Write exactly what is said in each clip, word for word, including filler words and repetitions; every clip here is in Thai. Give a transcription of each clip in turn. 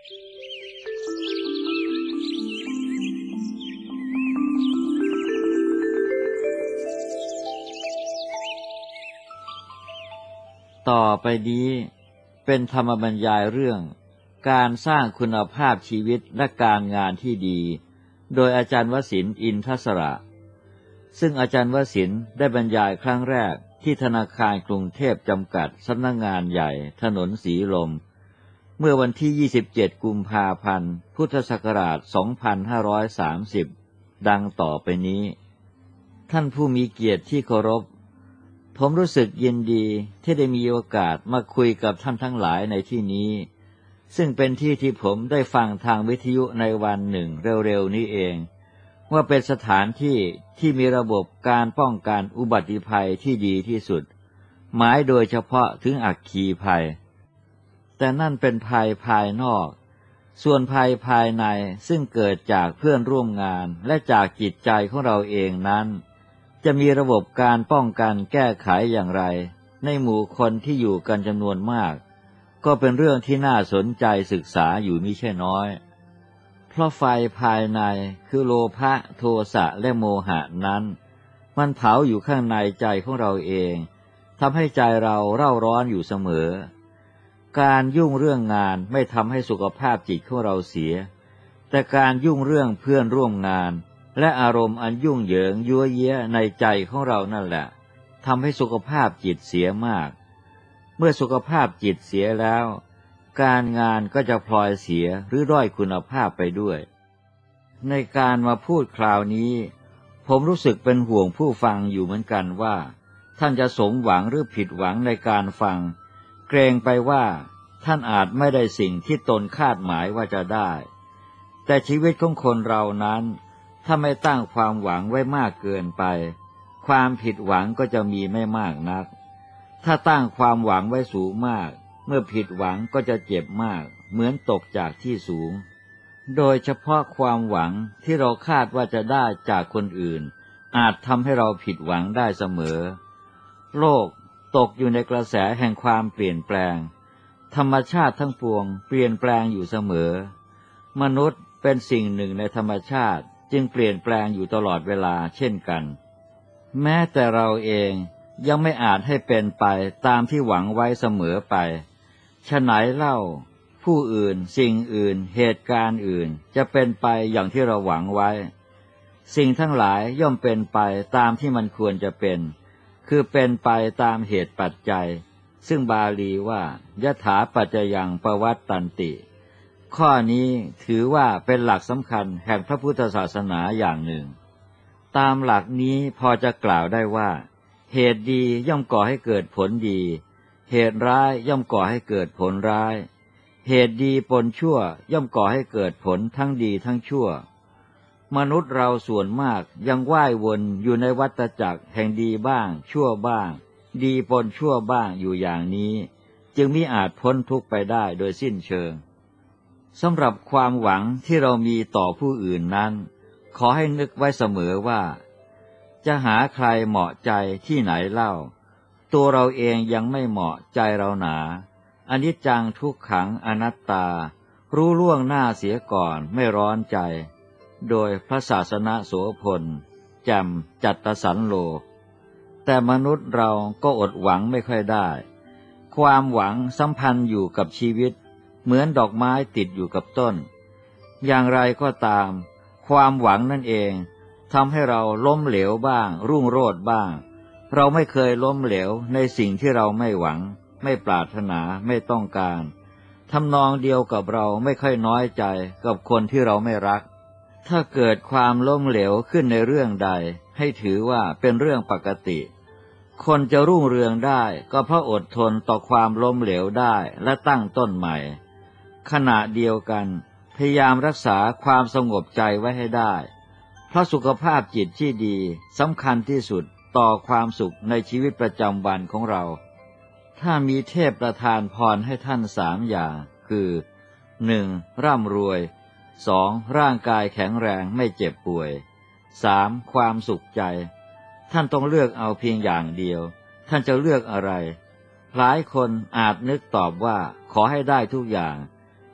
ต่อไปนี้เป็นธรรมบรรยายเรื่องการสร้างคุณภาพชีวิตและการงานที่ดีโดยอาจารย์วสินทร์อินทศระ ซึ่งอาจารย์วสินทร์ได้บรรยายครั้งแรกที่ธนาคารกรุงเทพจำกัดสำนักงานใหญ่ถนนสีลมเมื่อวันที่ยี่สิบเจ็ดกุมภาพันธ์พุทธศักราชสองพันห้าร้อยสามสิบดังต่อไปนี้ท่านผู้มีเกียรติที่เคารพผมรู้สึกยินดีที่ได้มีโอกาสมาคุยกับท่านทั้งหลายในที่นี้ซึ่งเป็นที่ที่ผมได้ฟังทางวิทยุในวันหนึ่งเร็วๆนี้เองว่าเป็นสถานที่ที่มีระบบการป้องกันอุบัติภัยที่ดีที่สุดหมายโดยเฉพาะถึงอัคคีภัยแต่นั่นเป็นภัยภายนอกส่วนภัยภายในซึ่งเกิดจากเพื่อนร่วมงานและจากจิตใจของเราเองนั้นจะมีระบบการป้องกันแก้ไขอย่างไรในหมู่คนที่อยู่กันจำนวนมากก็เป็นเรื่องที่น่าสนใจศึกษาอยู่มิใช่น้อยเพราะไฟภายในคือโลภะโทสะและโมหะนั้นมันเผาอยู่ข้างในใจของเราเองทำให้ใจเราเร่าร้อนอยู่เสมอการยุ่งเรื่องงานไม่ทำให้สุขภาพจิตของเราเสียแต่การยุ่งเรื่องเพื่อนร่วมงานและอารมณ์อันยุ่งเหยิงยั่วเยี้ยในใจของเรานั่นแหละทำให้สุขภาพจิตเสียมากเมื่อสุขภาพจิตเสียแล้วการงานก็จะพลอยเสียหรือด้อยคุณภาพไปด้วยในการมาพูดคราวนี้ผมรู้สึกเป็นห่วงผู้ฟังอยู่เหมือนกันว่าท่านจะสมหวังหรือผิดหวังในการฟังเกรงไปว่าท่านอาจไม่ได้สิ่งที่ตนคาดหมายว่าจะได้แต่ชีวิตของคนเรานั้นถ้าไม่ตั้งความหวังไว้มากเกินไปความผิดหวังก็จะมีไม่มากนักถ้าตั้งความหวังไว้สูงมากเมื่อผิดหวังก็จะเจ็บมากเหมือนตกจากที่สูงโดยเฉพาะความหวังที่เราคาดว่าจะได้จากคนอื่นอาจทำให้เราผิดหวังได้เสมอโลกตกอยู่ในกระแสแห่งความเปลี่ยนแปลงธรรมชาติทั้งปวงเปลี่ยนแปลงอยู่เสมอมนุษย์เป็นสิ่งหนึ่งในธรรมชาติจึงเปลี่ยนแปลงอยู่ตลอดเวลาเช่นกันแม้แต่เราเองยังไม่อาจให้เป็นไปตามที่หวังไว้เสมอไปฉะไหนเล่าผู้อื่นสิ่งอื่นเหตุการณ์อื่นจะเป็นไปอย่างที่เราหวังไว้สิ่งทั้งหลายย่อมเป็นไปตามที่มันควรจะเป็นคือเป็นไปตามเหตุปัจจัยซึ่งบาลีว่ายถาปัจจยังปวัตตันติข้อนี้ถือว่าเป็นหลักสำคัญแห่งพระพุทธศาสนาอย่างหนึ่งตามหลักนี้พอจะกล่าวได้ว่าเหตุดีย่อมก่อให้เกิดผลดีเหตุร้ายย่อมก่อให้เกิดผลร้ายเหตุดีปนชั่วย่อมก่อให้เกิดผลทั้งดีทั้งชั่วมนุษย์เราส่วนมากยังว่ายวนอยู่ในวัฏจักรแห่งดีบ้างชั่วบ้างดีปนชั่วบ้างอยู่อย่างนี้จึงมิอาจพ้นทุกข์ไปได้โดยสิ้นเชิงสำหรับความหวังที่เรามีต่อผู้อื่นนั้นขอให้นึกไว้เสมอว่าจะหาใครเหมาะใจที่ไหนเล่าตัวเราเองยังไม่เหมาะใจเราหนาอนิจจังทุกขังอนัตตารู้ล่วงหน้าเสียก่อนไม่ร้อนใจโดยพระศาสนโสพลแจ่มจัตตสันโลแต่มนุษย์เราก็อดหวังไม่ค่อยได้ความหวังสัมพันธ์อยู่กับชีวิตเหมือนดอกไม้ติดอยู่กับต้นอย่างไรก็ตามความหวังนั่นเองทำให้เราล้มเหลวบ้างรุ่งโรจน์บ้างเราไม่เคยล้มเหลวในสิ่งที่เราไม่หวังไม่ปรารถนาไม่ต้องการทำนองเดียวกับเราไม่ค่อยน้อยใจกับคนที่เราไม่รักถ้าเกิดความล้มเหลวขึ้นในเรื่องใดให้ถือว่าเป็นเรื่องปกติคนจะรุ่งเรืองได้ก็เพราะอดทนต่อความล้มเหลวได้และตั้งต้นใหม่ขณะเดียวกันพยายามรักษาความสงบใจไว้ให้ได้เพราะสุขภาพจิตที่ดีสำคัญที่สุดต่อความสุขในชีวิตประจำวันของเราถ้ามีเทพประทานพรให้ท่านสามอย่างคือหนึ่งร่ำรวยสองร่างกายแข็งแรงไม่เจ็บป่วยสามความสุขใจท่านต้องเลือกเอาเพียงอย่างเดียวท่านจะเลือกอะไรหลายคนอาจนึกตอบว่าขอให้ได้ทุกอย่าง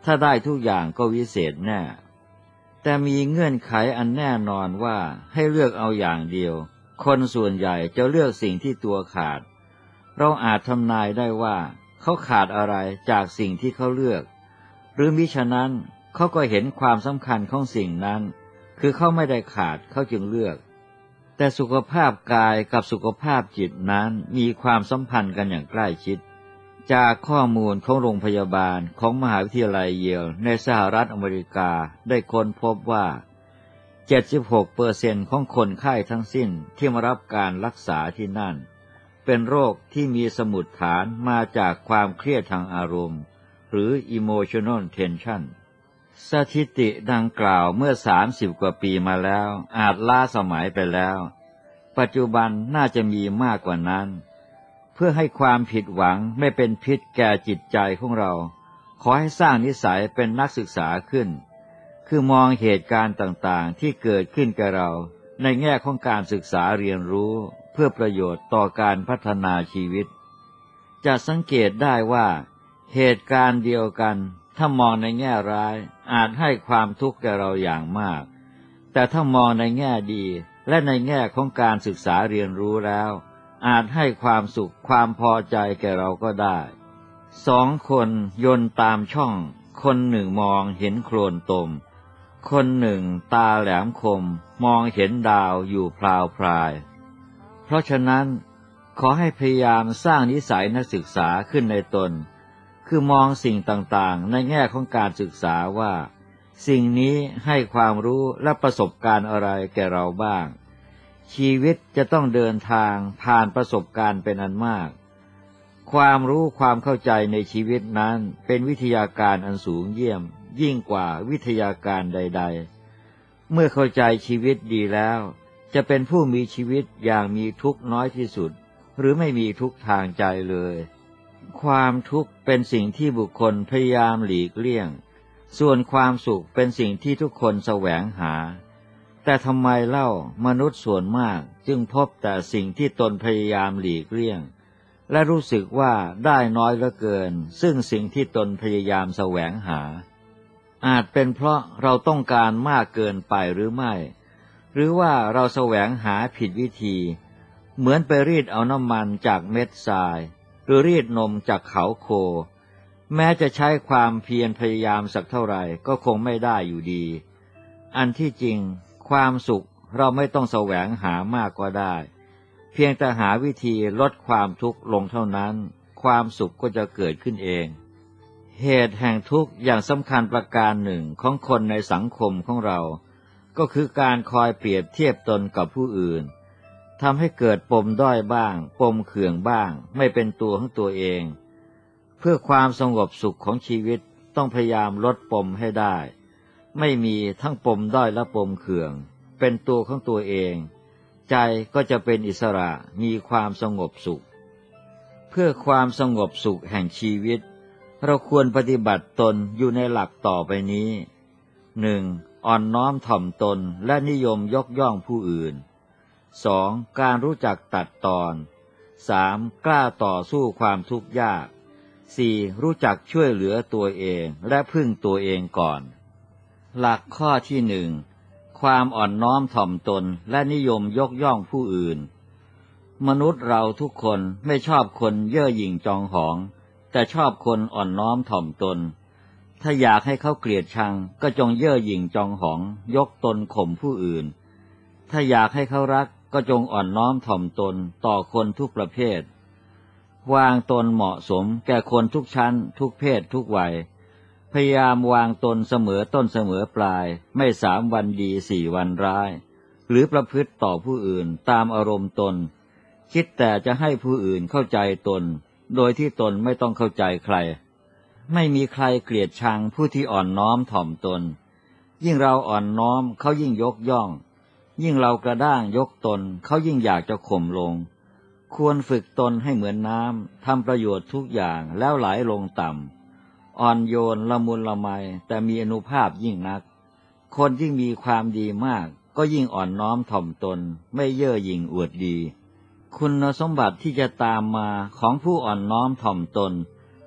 ถ้าได้ทุกอย่างก็วิเศษแน่แต่มีเงื่อนไขอันแน่นอนว่าให้เลือกเอาอย่างเดียวคนส่วนใหญ่จะเลือกสิ่งที่ตัวขาดเราอาจทำนายได้ว่าเขาขาดอะไรจากสิ่งที่เขาเลือกหรือมิฉะนั้นเขาก็เห็นความสำคัญของสิ่งนั้นคือเขาไม่ได้ขาดเขาจึงเลือกแต่สุขภาพกายกับสุขภาพจิตนั้นมีความสัมพันธ์กันอย่างใกล้ชิดจากข้อมูลของโรงพยาบาลของมหาวิทยาลัยเยลในสหรัฐอเมริกาได้ค้นพบว่า เจ็ดสิบหกเปอร์เซ็นต์ ของคนไข้ทั้งสิ้นที่มารับการรักษาที่นั่นเป็นโรคที่มีสมุดฐานมาจากความเครียดทางอารมณ์หรือ emotional tension สถิติดังกล่าวเมื่อสามสิบกว่าปีมาแล้วอาจล้าสมัยไปแล้วปัจจุบันน่าจะมีมากกว่านั้นเพื่อให้ความผิดหวังไม่เป็นพิษแก่จิตใจของเราขอให้สร้างนิสัยเป็นนักศึกษาขึ้นคือมองเหตุการณ์ต่างๆที่เกิดขึ้นกับเราในแง่ของการศึกษาเรียนรู้เพื่อประโยชน์ต่อการพัฒนาชีวิตจะสังเกตได้ว่าเหตุการณ์เดียวกันถ้ามองในแง่ร้ายอาจให้ความทุกข์แก่เราอย่างมากแต่ถ้ามองในแง่ดีและในแง่ของการศึกษาเรียนรู้แล้วอาจให้ความสุขความพอใจแก่เราก็ได้สองคนโยนตามช่องคนหนึ่งมองเห็นโคลนตมคนหนึ่งตาแหลมคมมองเห็นดาวอยู่พลาวพรายเพราะฉะนั้นขอให้พยายามสร้างนิสัยนักศึกษาขึ้นในตนคือมองสิ่งต่างๆในแง่ของการศึกษาว่าสิ่งนี้ให้ความรู้และประสบการณ์อะไรแก่เราบ้างชีวิตจะต้องเดินทางผ่านประสบการณ์เป็นอันมากความรู้ความเข้าใจในชีวิตนั้นเป็นวิทยาการอันสูงเยี่ยมยิ่งกว่าวิทยาการใดๆเมื่อเข้าใจชีวิตดีแล้วจะเป็นผู้มีชีวิตอย่างมีทุกข์น้อยที่สุดหรือไม่มีทุกข์ทางใจเลยความทุกข์เป็นสิ่งที่บุคคลพยายามหลีกเลี่ยงส่วนความสุขเป็นสิ่งที่ทุกคนแสวงหาแต่ทำไมเล่ามนุษย์ส่วนมากจึงพบแต่สิ่งที่ตนพยายามหลีกเลี่ยงและรู้สึกว่าได้น้อยเหลือเกินซึ่งสิ่งที่ตนพยายามแสวงหาอาจเป็นเพราะเราต้องการมากเกินไปหรือไม่หรือว่าเราแสวงหาผิดวิธีเหมือนไปรีดเอาน้ำมันจากเม็ดทรายหรือรีดนมจากเขาโคแม้จะใช้ความเพียรพยายามสักเท่าไหร่ก็คงไม่ได้อยู่ดีอันที่จริงความสุขเราไม่ต้องแสวงหามากก็ได้เพียงแต่หาวิธีลดความทุกข์ลงเท่านั้นความสุขก็จะเกิดขึ้นเองเหตุแห่งทุกข์อย่างสำคัญประการหนึ่งของคนในสังคมของเราก็คือการคอยเปรียบเทียบตนกับผู้อื่นทำให้เกิดปมด้อยบ้างปมเขื่องบ้างไม่เป็นตัวของตัวเองเพื่อความสงบสุขของชีวิตต้องพยายามลดปมให้ได้ไม่มีทั้งปมด้อยและปมเขื่องเป็นตัวของตัวเองใจก็จะเป็นอิสระมีความสงบสุขเพื่อความสงบสุขแห่งชีวิตเราควรปฏิบัติตนอยู่ในหลักต่อไปนี้ หนึ่ง. อ่อนน้อมถ่อมตนและนิยมยกย่องผู้อื่น สอง. การรู้จักตัดตอน สาม. กล้าต่อสู้ความทุกข์ยาก สี่. รู้จักช่วยเหลือตัวเองและพึ่งตัวเองก่อนหลักข้อที่หนึ่งความอ่อนน้อมถ่อมตนและนิยมยกย่องผู้อื่นมนุษย์เราทุกคนไม่ชอบคนเย่อหยิ่งจองหองแต่ชอบคนอ่อนน้อมถ่อมตนถ้าอยากให้เขาเกลียดชังก็จงเย่อหยิ่งจองหองยกตนข่มผู้อื่นถ้าอยากให้เขารักก็จงอ่อนน้อมถ่อมตนต่อคนทุกประเภทวางตนเหมาะสมแก่คนทุกชั้นทุกเพศทุกวัยพยายามวางตนเสมอต้นเสมอปลายไม่สามวันดีสี่วันร้ายหรือประพฤติต่อผู้อื่นตามอารมณ์ตนคิดแต่จะให้ผู้อื่นเข้าใจตนโดยที่ตนไม่ต้องเข้าใจใครไม่มีใครเกลียดชังผู้ที่อ่อนน้อมถ่อมตนยิ่งเราอ่อนน้อมเขายิ่งยกย่องยิ่งเรากระด้างยกตนเขายิ่งอยากจะข่มลงควรฝึกตนให้เหมือนน้ำทำประโยชน์ทุกอย่างแล้วไหลลงต่ำอ่อนโยนละมุนละไมแต่มีอานุภาพยิ่งนักคนยิ่งมีความดีมากก็ยิ่งอ่อนน้อมถ่อมตนไม่เย่อหยิ่งอวดดีคุณสมบัติที่จะตามมาของผู้อ่อนน้อมถ่อมตน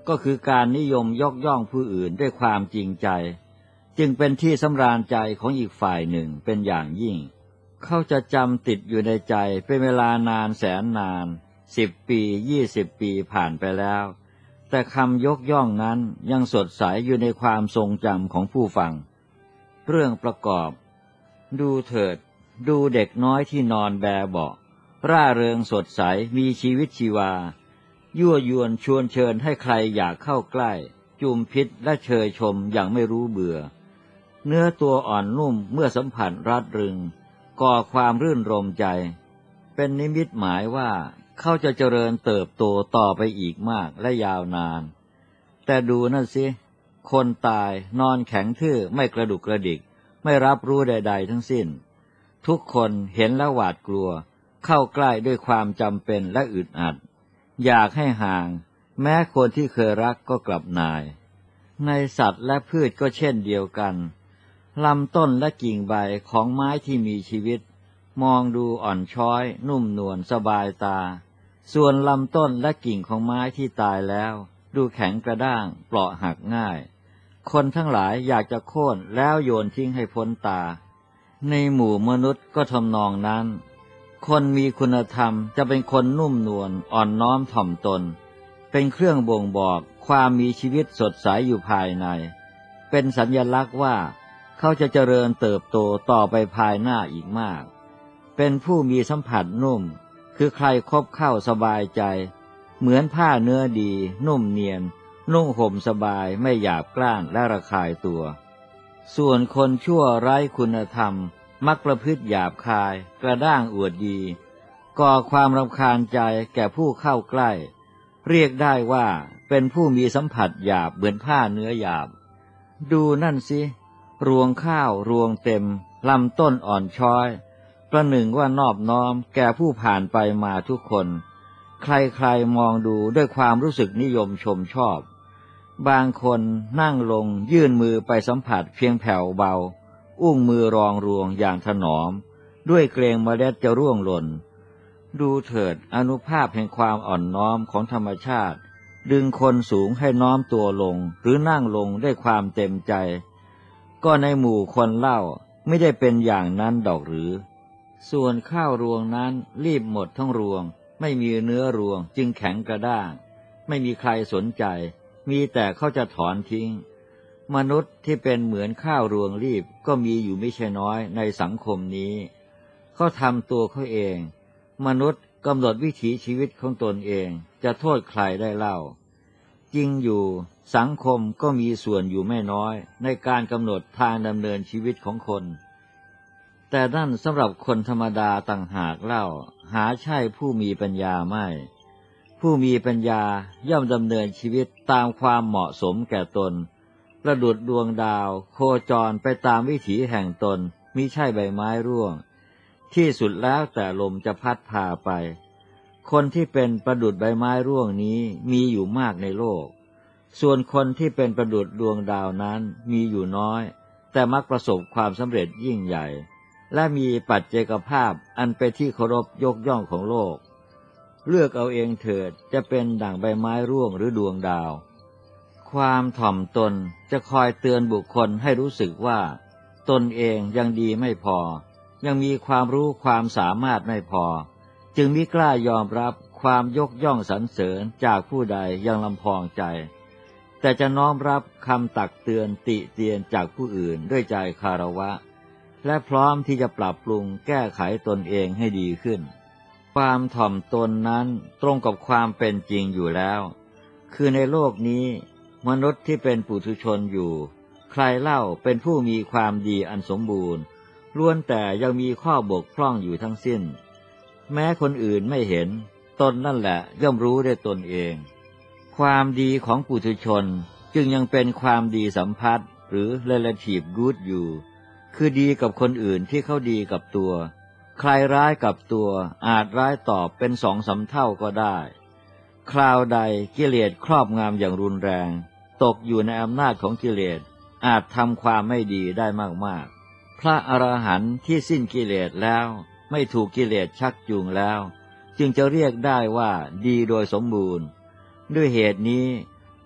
ก็คือการนิยมยกย่องผู้อื่นด้วยความจริงใจจึงเป็นที่สำราญใจของอีกฝ่ายหนึ่งเป็นอย่างยิ่งเขาจะจำติดอยู่ในใจเป็นเวลานานแสนนานสิบปียี่สิบปีผ่านไปแล้วแต่คำยกย่องนั้นยังสดใสอยู่ในความทรงจำของผู้ฟังเรื่องประกอบดูเถิดดูเด็กน้อยที่นอนแบเบาะร่าเริงสดใสมีชีวิตชีวายั่วยวนชวนเชิญให้ใครอยากเข้าใกล้จุมพิษและเชยชมอย่างไม่รู้เบื่อเนื้อตัวอ่อนนุ่มเมื่อสัมผัสรัดรึงก่อความรื่นรมใจเป็นนิมิตหมายว่าเขาจะเจริญเติบโตต่อไปอีกมากและยาวนานแต่ดูนั่นสิคนตายนอนแข็งทื่อไม่กระดุกกระดิกไม่รับรู้ใดๆทั้งสิ้นทุกคนเห็นแล้วหวาดกลัวเข้าใกล้ด้วยความจำเป็นและอึดอัดอยากให้ห่างแม้คนที่เคยรักก็กลับนายในสัตว์และพืชก็เช่นเดียวกันลำต้นและกิ่งใบของไม้ที่มีชีวิตมองดูอ่อนช้อยนุ่มนวลสบายตาส่วนลำต้นและกิ่งของไม้ที่ตายแล้วดูแข็งกระด้างเปราะหักง่ายคนทั้งหลายอยากจะโค่นแล้วโยนทิ้งให้พ้นตาในหมู่มนุษย์ก็ทำนองนั้นคนมีคุณธรรมจะเป็นคนนุ่มนวลอ่อนน้อมถ่อมตนเป็นเครื่องบ่งบอกความมีชีวิตสดใสอยู่ภายในเป็นสัญลักษณ์ว่าเขาจะเจริญเติบโตต่อไปภายหน้าอีกมากเป็นผู้มีสัมผัสนุ่มคือใครคบเข้าสบายใจเหมือนผ้าเนื้อดีนุ่มเนียนนุ่งห่มสบายไม่หยาบกร้านและระคายตัวส่วนคนชั่วไร้คุณธรรมมักประพฤติหยาบคายกระด้างอวดดีก่อความรำคาญใจแก่ผู้เข้าใกล้เรียกได้ว่าเป็นผู้มีสัมผัสหยาบเหมือนผ้าเนื้อหยาบดูนั่นสิรวงข้าวรวงเต็มลำต้นอ่อนช้อยประหนึ่งว่านอบน้อมแก่ผู้ผ่านไปมาทุกคนใครๆมองดูด้วยความรู้สึกนิยมชมชอบบางคนนั่งลงยื่นมือไปสัมผัสเพียงแผ่วเบาอุ้งมือรองรวงอย่างถนอมด้วยเกรงเมล็ดจะร่วงหล่นดูเถิดอานุภาพแห่งความอ่อนน้อมของธรรมชาติดึงคนสูงให้น้อมตัวลงหรือนั่งลงด้วยความเต็มใจก็ในหมู่คนเล่าไม่ได้เป็นอย่างนั้นดอกหรือส่วนข้าวรวงนั้นรีบหมดทั้งรวงไม่มีเนื้อรวงจึงแข็งกระด้างไม่มีใครสนใจมีแต่เขาจะถอนทิ้งมนุษย์ที่เป็นเหมือนข้าวรวงรีบก็มีอยู่ไม่ใช่น้อยในสังคมนี้เขาทำตัวเขาเองมนุษย์กำหนดวิถีชีวิตของตนเองจะโทษใครได้เล่าจริงอยู่สังคมก็มีส่วนอยู่ไม่น้อยในการกำหนดทางดำเนินชีวิตของคนแต่นั่นสำหรับคนธรรมดาต่างหากเล่าหาใช่ผู้มีปัญญาไม่ผู้มีปัญญาย่อมดำเนินชีวิตตามความเหมาะสมแก่ตนประดุจดวงดาวโคจรไปตามวิถีแห่งตนมิใช่ใบไม้ร่วงที่สุดแล้วแต่ลมจะพัดพาไปคนที่เป็นประดุจใบไม้ร่วงนี้มีอยู่มากในโลกส่วนคนที่เป็นประดุจดวงดาวนั้นมีอยู่น้อยแต่มักประสบความสำเร็จยิ่งใหญ่และมีปัจเจกภาพอันเป็นที่เคารพยกย่องของโลกเลือกเอาเองเถิดจะเป็นดั่งใบไม้ร่วงหรือดวงดาวความถ่อมตนจะคอยเตือนบุคคลให้รู้สึกว่าตนเองยังดีไม่พอยังมีความรู้ความสามารถไม่พอจึงมิกล้ายอมรับความยกย่องสรรเสริญจากผู้ใดยังลำพองใจแต่จะน้อมรับคำตักเตือนติเตียนจากผู้อื่นด้วยใจคารวะและพร้อมที่จะปรับปรุงแก้ไขตนเองให้ดีขึ้นความถ่อมตนนั้นตรงกับความเป็นจริงอยู่แล้วคือในโลกนี้มนุษย์ที่เป็นปุถุชนอยู่ใครเล่าเป็นผู้มีความดีอันสมบูรณ์ล้วนแต่ยังมีข้อบกพร่องอยู่ทั้งสิ้นแม้คนอื่นไม่เห็นตนนั่นแหละย่อมรู้ได้ตนเองความดีของปุถุชนจึงยังเป็นความดีสัมพัทธ์หรือ relative good อยู่คือดีกับคนอื่นที่เขาดีกับตัวใครร้ายกับตัวอาจร้ายตอบเป็นสองสามเท่าก็ได้คราวใดกิเลสครอบงำอย่างรุนแรงตกอยู่ในอำนาจของกิเลสอาจทำความไม่ดีได้มากๆพระอรหันต์ที่สิ้นกิเลสแล้วไม่ถูกกิเลสชักจูงแล้วจึงจะเรียกได้ว่าดีโดยสมบูรณ์ด้วยเหตุนี้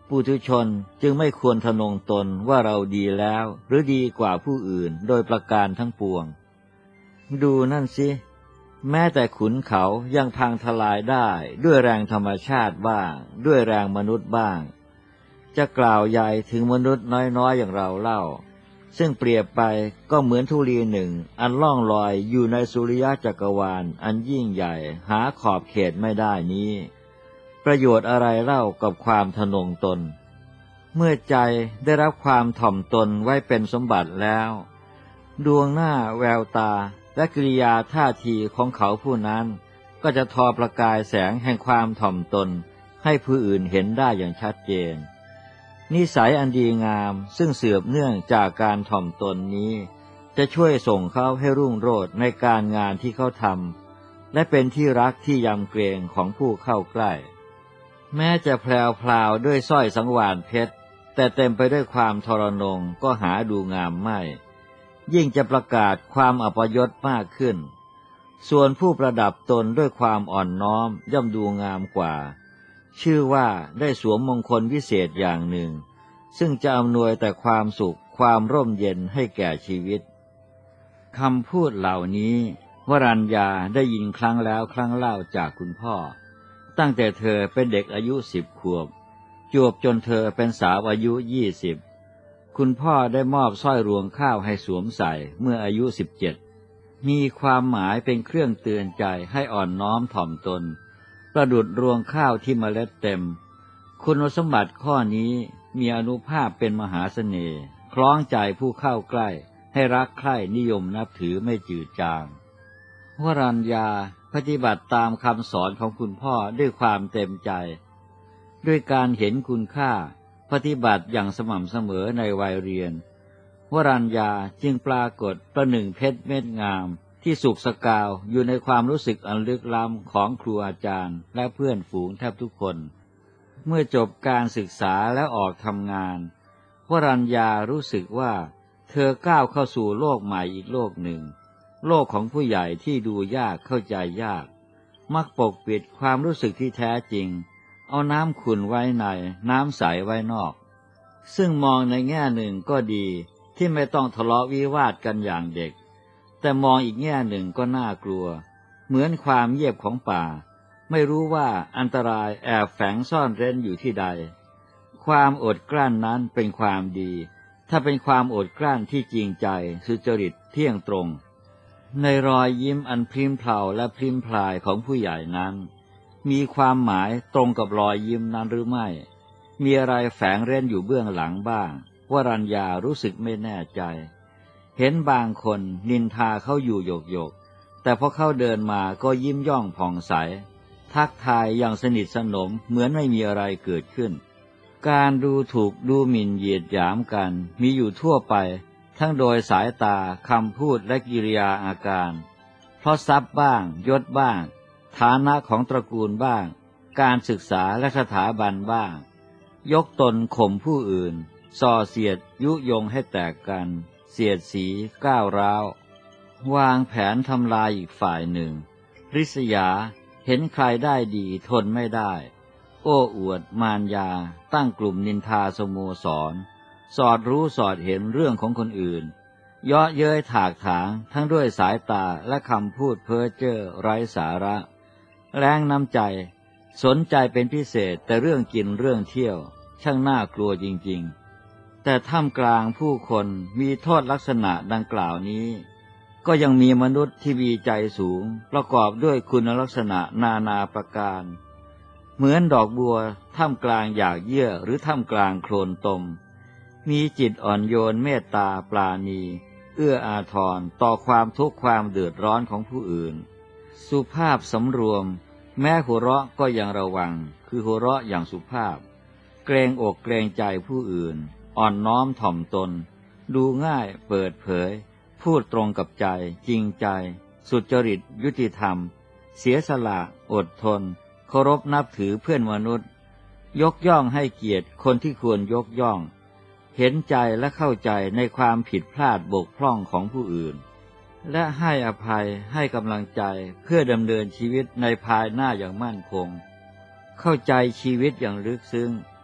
ปุถุชนจึงไม่ควรทะนงตนว่าเราดีแล้วหรือดีกว่าผู้อื่นโดยประการทั้งปวงดูนั่นสิแม้แต่ขุนเขายังพังทลายได้ด้วยแรงธรรมชาติบ้างด้วยแรงมนุษย์บ้างจะกล่าวใหญ่ถึงมนุษย์น้อยๆอย่างเราเล่าซึ่งเปรียบไปก็เหมือนธุลีหนึ่งอันล่องลอยอยู่ในสุริยะจักรวาลอันยิ่งใหญ่หาขอบเขตไม่ได้นี้ประโยชน์อะไรเล่ากับความทะนงตนเมื่อใจได้รับความถ่อมตนไว้เป็นสมบัติแล้วดวงหน้าแววตาและกิริยาท่าทีของเขาผู้นั้นก็จะทอประกายแสงแห่งความถ่อมตนให้ผู้อื่นเห็นได้อย่างชัดเจนนิสัยอันดีงามซึ่งสืบเนื่องจากการถ่อมตนนี้จะช่วยส่งเขาให้รุ่งโรจน์ในการงานที่เขาทำและเป็นที่รักที่ยำเกรงของผู้เข้าใกล้แม้จะแพรวพลาวด้วยสร้อยสังวาลเพชรแต่เต็มไปด้วยความทรนงก็หาดูงามไม่ยิ่งจะประกาศความอัปยศมากขึ้นส่วนผู้ประดับตนด้วยความอ่อนน้อมย่อมดูงามกว่าชื่อว่าได้สวมมงคลวิเศษอย่างหนึ่งซึ่งจะอำนวยแต่ความสุขความร่มเย็นให้แก่ชีวิตคำพูดเหล่านี้วรัญญาได้ยินครั้งแล้วครั้งเล่าจากคุณพ่อตั้งแต่เธอเป็นเด็กอายุสิบขวบจวบจนเธอเป็นสาวอายุยี่สิบคุณพ่อได้มอบสร้อยรวงข้าวให้สวมใส่เมื่ออายุสิบเจ็ดมีความหมายเป็นเครื่องเตือนใจให้อ่อนน้อมถ่อมตนประดุจรวงข้าวที่เมล็ดเต็มคุณสมบัติข้อนี้มีอานุภาพเป็นมหาเสน่ห์คล้องใจผู้เข้าใกล้ให้รักใคร่นิยมนับถือไม่จืดจางวรัญญาปฏิบัติตามคำสอนของคุณพ่อด้วยความเต็มใจด้วยการเห็นคุณค่าปฏิบัติอย่างสม่ำเสมอในวัยเรียนวรัญญาจึงปรากฏประหนึ่งเพชรเม็ดงามที่สุกสกาวอยู่ในความรู้สึกอันลึกล้ำของครูอาจารย์และเพื่อนฝูงแทบทุกคนเมื่อจบการศึกษาและออกทำงานวรัญญารู้สึกว่าเธอก้าวเข้าสู่โลกใหม่อีกโลกหนึ่งโลกของผู้ใหญ่ที่ดูยากเข้าใจยากมักปกปิดความรู้สึกที่แท้จริงเอาน้ำขุ่นไว้ในน้ำใสไว้นอกซึ่งมองในแง่หนึ่งก็ดีที่ไม่ต้องทะเลาะวิวาทกันอย่างเด็กแต่มองอีกแง่หนึ่งก็น่ากลัวเหมือนความเงียบของป่าไม่รู้ว่าอันตรายแอบแฝงซ่อนเร้นอยู่ที่ใดความอดกลั้นนั้นเป็นความดีถ้าเป็นความอดกลั้นที่จริงใจสุจริตเที่ยงตรงในรอยยิ้มอันพริ้มเพลาและพริ้มพลายของผู้ใหญ่นั้นมีความหมายตรงกับรอยยิ้มนั้นหรือไม่มีอะไรแฝงเร้นอยู่เบื้องหลังบ้างวรัญญารู้สึกไม่แน่ใจเห็นบางคนนินทาเขาอยู่หยกหยกแต่พอเขาเดินมาก็ยิ้มย่องผ่องใสทักทายอย่างสนิทสนมเหมือนไม่มีอะไรเกิดขึ้นการดูถูกดูหมิ่นเหยียดหยามกันมีอยู่ทั่วไปทั้งโดยสายตาคำพูดและกิริยาอาการเพราะทรัพย์บ้างยศบ้างฐานะของตระกูลบ้างการศึกษาและสถาบันบ้างยกตนข่มผู้อื่นส่อเสียดยุยงให้แตกกันเสียดสีก้าวร้าววางแผนทำลายอีกฝ่ายหนึ่งริษยาเห็นใครได้ดีทนไม่ได้โอ้อวดมารยาตั้งกลุ่มนินทาสโมสรสอดรู้สอดเห็นเรื่องของคนอื่นเยาะเย้ยถากถางทั้งด้วยสายตาและคำพูดเพ้อเจ้อไร้สาระแรงน้ำใจสนใจเป็นพิเศษแต่เรื่องกินเรื่องเที่ยวช่างน่ากลัวจริงๆแต่ท่ามกลางผู้คนมีโทษลักษณะดังกล่าวนี้ก็ยังมีมนุษย์ที่มีใจสูงประกอบด้วยคุณลักษณะนานาประการเหมือนดอกบัวท่ามกลางหยากเยื่อหรือท่ามกลางโคลนตมมีจิตอ่อนโยนเมตตาปราณีเอื้ออาทรต่อความทุกข์ความเดือดร้อนของผู้อื่นสุภาพสำรวมแม้หัวเราะก็ยังระวังคือหัวเราะอย่างสุภาพเกรงอกเกรงใจผู้อื่นอ่อนน้อมถ่อมตนดูง่ายเปิดเผยพูดตรงกับใจจริงใจสุจริตยุติธรรมเสียสละอดทนเคารพนับถือเพื่อนมนุษย์ยกย่องให้เกียรติคนที่ควรยกย่องเห็นใจและเข้าใจในความผิดพลาดบกพร่องของผู้อื่นและให้อภัยให้กำลังใจเพื่อดำเนินชีวิตในภายหน้าอย่างมั่นคงเข้าใจชีวิตอย่างลึกซึ้งเป็น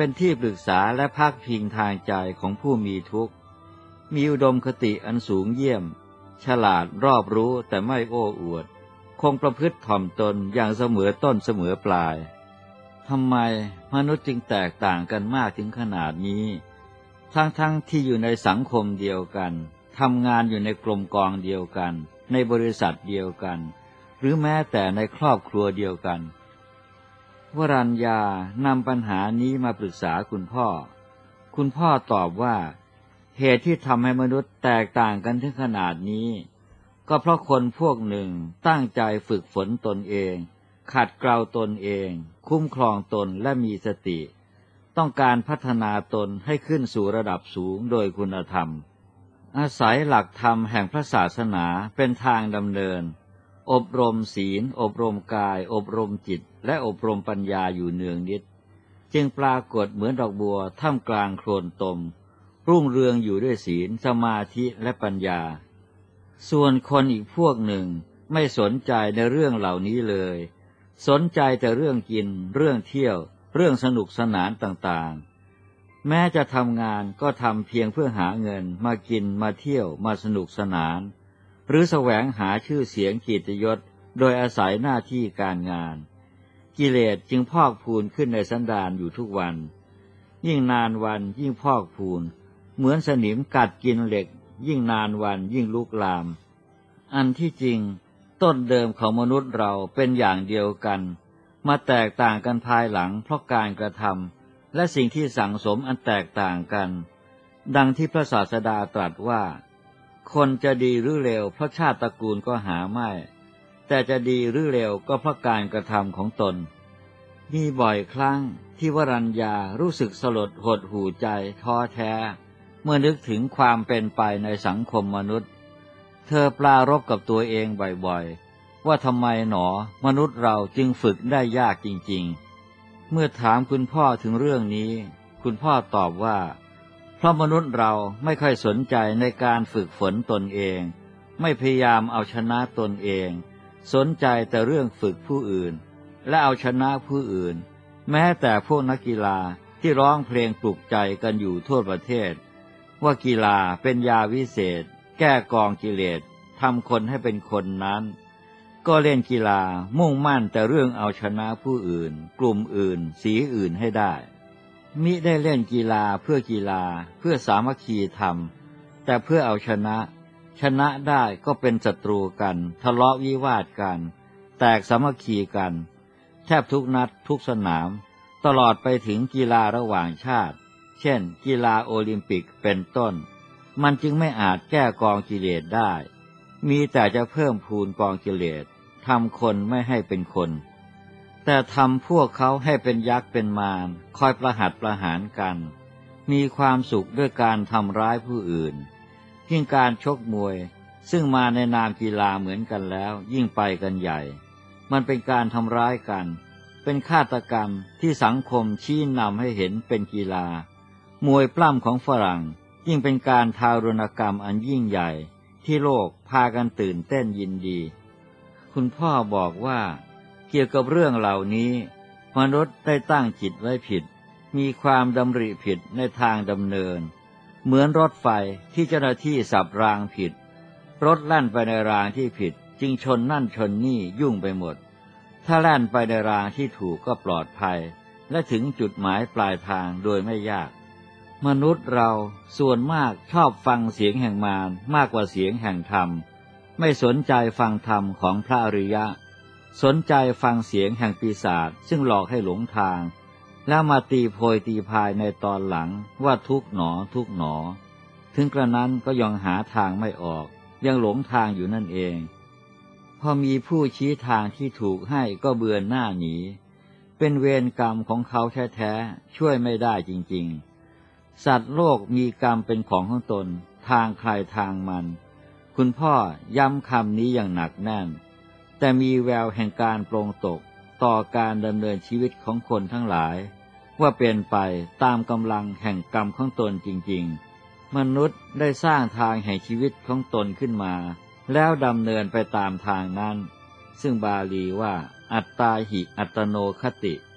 เป็นที่ปรึกษาและพักพิงทางใจของผู้มีทุกข์มีอุดมคติอันสูงเยี่ยมฉลาดรอบรู้แต่ไม่โอ้อวดคงประพฤติถ่อมตนอย่างเสมอต้นเสมอปลายทำไมมนุษย์จึงแตกต่างกันมากถึงขนาดนี้ทั้งๆ ท, ที่อยู่ในสังคมเดียวกันทำงานอยู่ในกลุ่มกองเดียวกันในบริษัทเดียวกันหรือแม้แต่ในครอบครัวเดียวกันวรัญญานำปัญหานี้มาปรึกษาคุณพ่อคุณพ่อตอบว่าเหตุที่ทำให้มนุษย์แตกต่างกันถึงขนาดนี้ก็เพราะคนพวกหนึ่งตั้งใจฝึกฝนตนเองขัดเกลาตนเองคุ้มครองตนและมีสติต้องการพัฒนาตนให้ขึ้นสู่ระดับสูงโดยคุณธรรมอาศัยหลักธรรมแห่งพระศาสนาเป็นทางดำเนินอบรมศีลอบรมกายอบรมจิตและอบรมปัญญาอยู่เนืองนิดจึงปรากฏเหมือนดอกบัวท่ามกลางโคลนตมรุ่งเรืองอยู่ด้วยศีลสมาธิและปัญญาส่วนคนอีกพวกหนึ่งไม่สนใจในเรื่องเหล่านี้เลยสนใจแต่เรื่องกินเรื่องเที่ยวเรื่องสนุกสนานต่างๆแม้จะทำงานก็ทำเพียงเพื่อหาเงินมากินมาเที่ยวมาสนุกสนานหรือแสวงหาชื่อเสียงเกียรติยศโดยอาศัยหน้าที่การงานกิเลสจึงพอกพูนขึ้นในสันดานอยู่ทุกวันยิ่งนานวันยิ่งพอกพูนเหมือนสนิมกัดกินเหล็กยิ่งนานวันยิ่งลุกลามอันที่จริงต้นเดิมของมนุษย์เราเป็นอย่างเดียวกันมาแตกต่างกันภายหลังเพราะการกระทำและสิ่งที่สั่งสมอันแตกต่างกันดังที่พระศาสดาตรัสว่าคนจะดีหรือเลวเพราะชาติตระกูลก็หาไม่แต่จะดีหรือเลวก็เพราะการกระทำของตนมีบ่อยครั้งที่วรัญญารู้สึกสลดหดหู่ใจท้อแท้เมื่อนึกถึงความเป็นไปในสังคมมนุษย์เธอปรารภกับตัวเองบ่อยๆว่าทำไมหนอมนุษย์เราจึงฝึกได้ยากจริงๆเมื่อถามคุณพ่อถึงเรื่องนี้คุณพ่อตอบว่าเพราะมนุษย์เราไม่ค่อยสนใจในการฝึกฝนตนเองไม่พยายามเอาชนะตนเองสนใจแต่เรื่องฝึกผู้อื่นและเอาชนะผู้อื่นแม้แต่พวกนักกีฬาที่ร้องเพลงปลุกใจกันอยู่ทั่วประเทศว่ากีฬาเป็นยาวิเศษแก้กองกิเลสทำคนให้เป็นคนนั้นก็เล่นกีฬามุ่งมั่นแต่เรื่องเอาชนะผู้อื่นกลุ่มอื่นสีอื่นให้ได้มิได้เล่นกีฬาเพื่อกีฬาเพื่อสามัคคีธรรมแต่เพื่อเอาชนะชนะได้ก็เป็นศัตรูกันทะเลาะวิวาทกันแตกสามัคคีกันแทบทุกนัดทุกสนามตลอดไปถึงกีฬาระหว่างชาติเช่นกีฬาโอลิมปิกเป็นต้นมันจึงไม่อาจแก้กองกิเลสได้มีแต่จะเพิ่มพูนกองกิเลสทำคนไม่ให้เป็นคนแต่ทำพวกเขาให้เป็นยักษ์เป็นมารคอยประหัตประหารกันมีความสุขด้วยการทำร้ายผู้อื่นยิ่งการชกมวยซึ่งมาในนามกีฬาเหมือนกันแล้วยิ่งไปกันใหญ่มันเป็นการทำร้ายกันเป็นฆาตกรรมที่สังคมชี้นำให้เห็นเป็นกีฬามวยปล้ำของฝรั่งยิ่งเป็นการทารุณกรรมอันยิ่งใหญ่ที่โลกพากันตื่นเต้นยินดีคุณพ่อบอกว่าเกี่ยวกับเรื่องเหล่านี้มนุษย์ได้ตั้งจิตไว้ผิดมีความดำริผิดในทางดำเนินเหมือนรถไฟที่เจ้าหน้าที่สับรางผิดรถแล่นไปในรางที่ผิดจึงชนนั่นชนนี่ยุ่งไปหมดถ้าแล่นไปในรางที่ถูกก็ปลอดภัยและถึงจุดหมายปลายทางโดยไม่ยากมนุษย์เราส่วนมากชอบฟังเสียงแห่งมารมากกว่าเสียงแห่งธรรมไม่สนใจฟังธรรมของพระอริยะสนใจฟังเสียงแห่งปีศาจซึ่งหลอกให้หลงทางแล้วมาตีโพยตีพายในตอนหลังว่าทุกข์หนอทุกข์หนอถึงกระนั้นก็ยังหาทางไม่ออกยังหลงทางอยู่นั่นเองพอมีผู้ชี้ทางที่ถูกให้ก็เบือนหน้าหนีเป็นเวรกรรมของเขาแท้ๆช่วยไม่ได้จริงๆสัตว์โลกมีกรรมเป็นของของตนทางใครทางมันคุณพ่อย้ำคำนี้อย่างหนักแน่นแต่มีแววแห่งการปลงตกต่อการดำเนินชีวิตของคนทั้งหลายว่าเป็นไปตามกำลังแห่งกรรมของตนจริงๆมนุษย์ได้สร้างทางแห่งชีวิตของตนขึ้นมาแล้วดำเนินไปตามทางนั้นซึ่งบาลีว่าอัตตาหิอัตโนคติ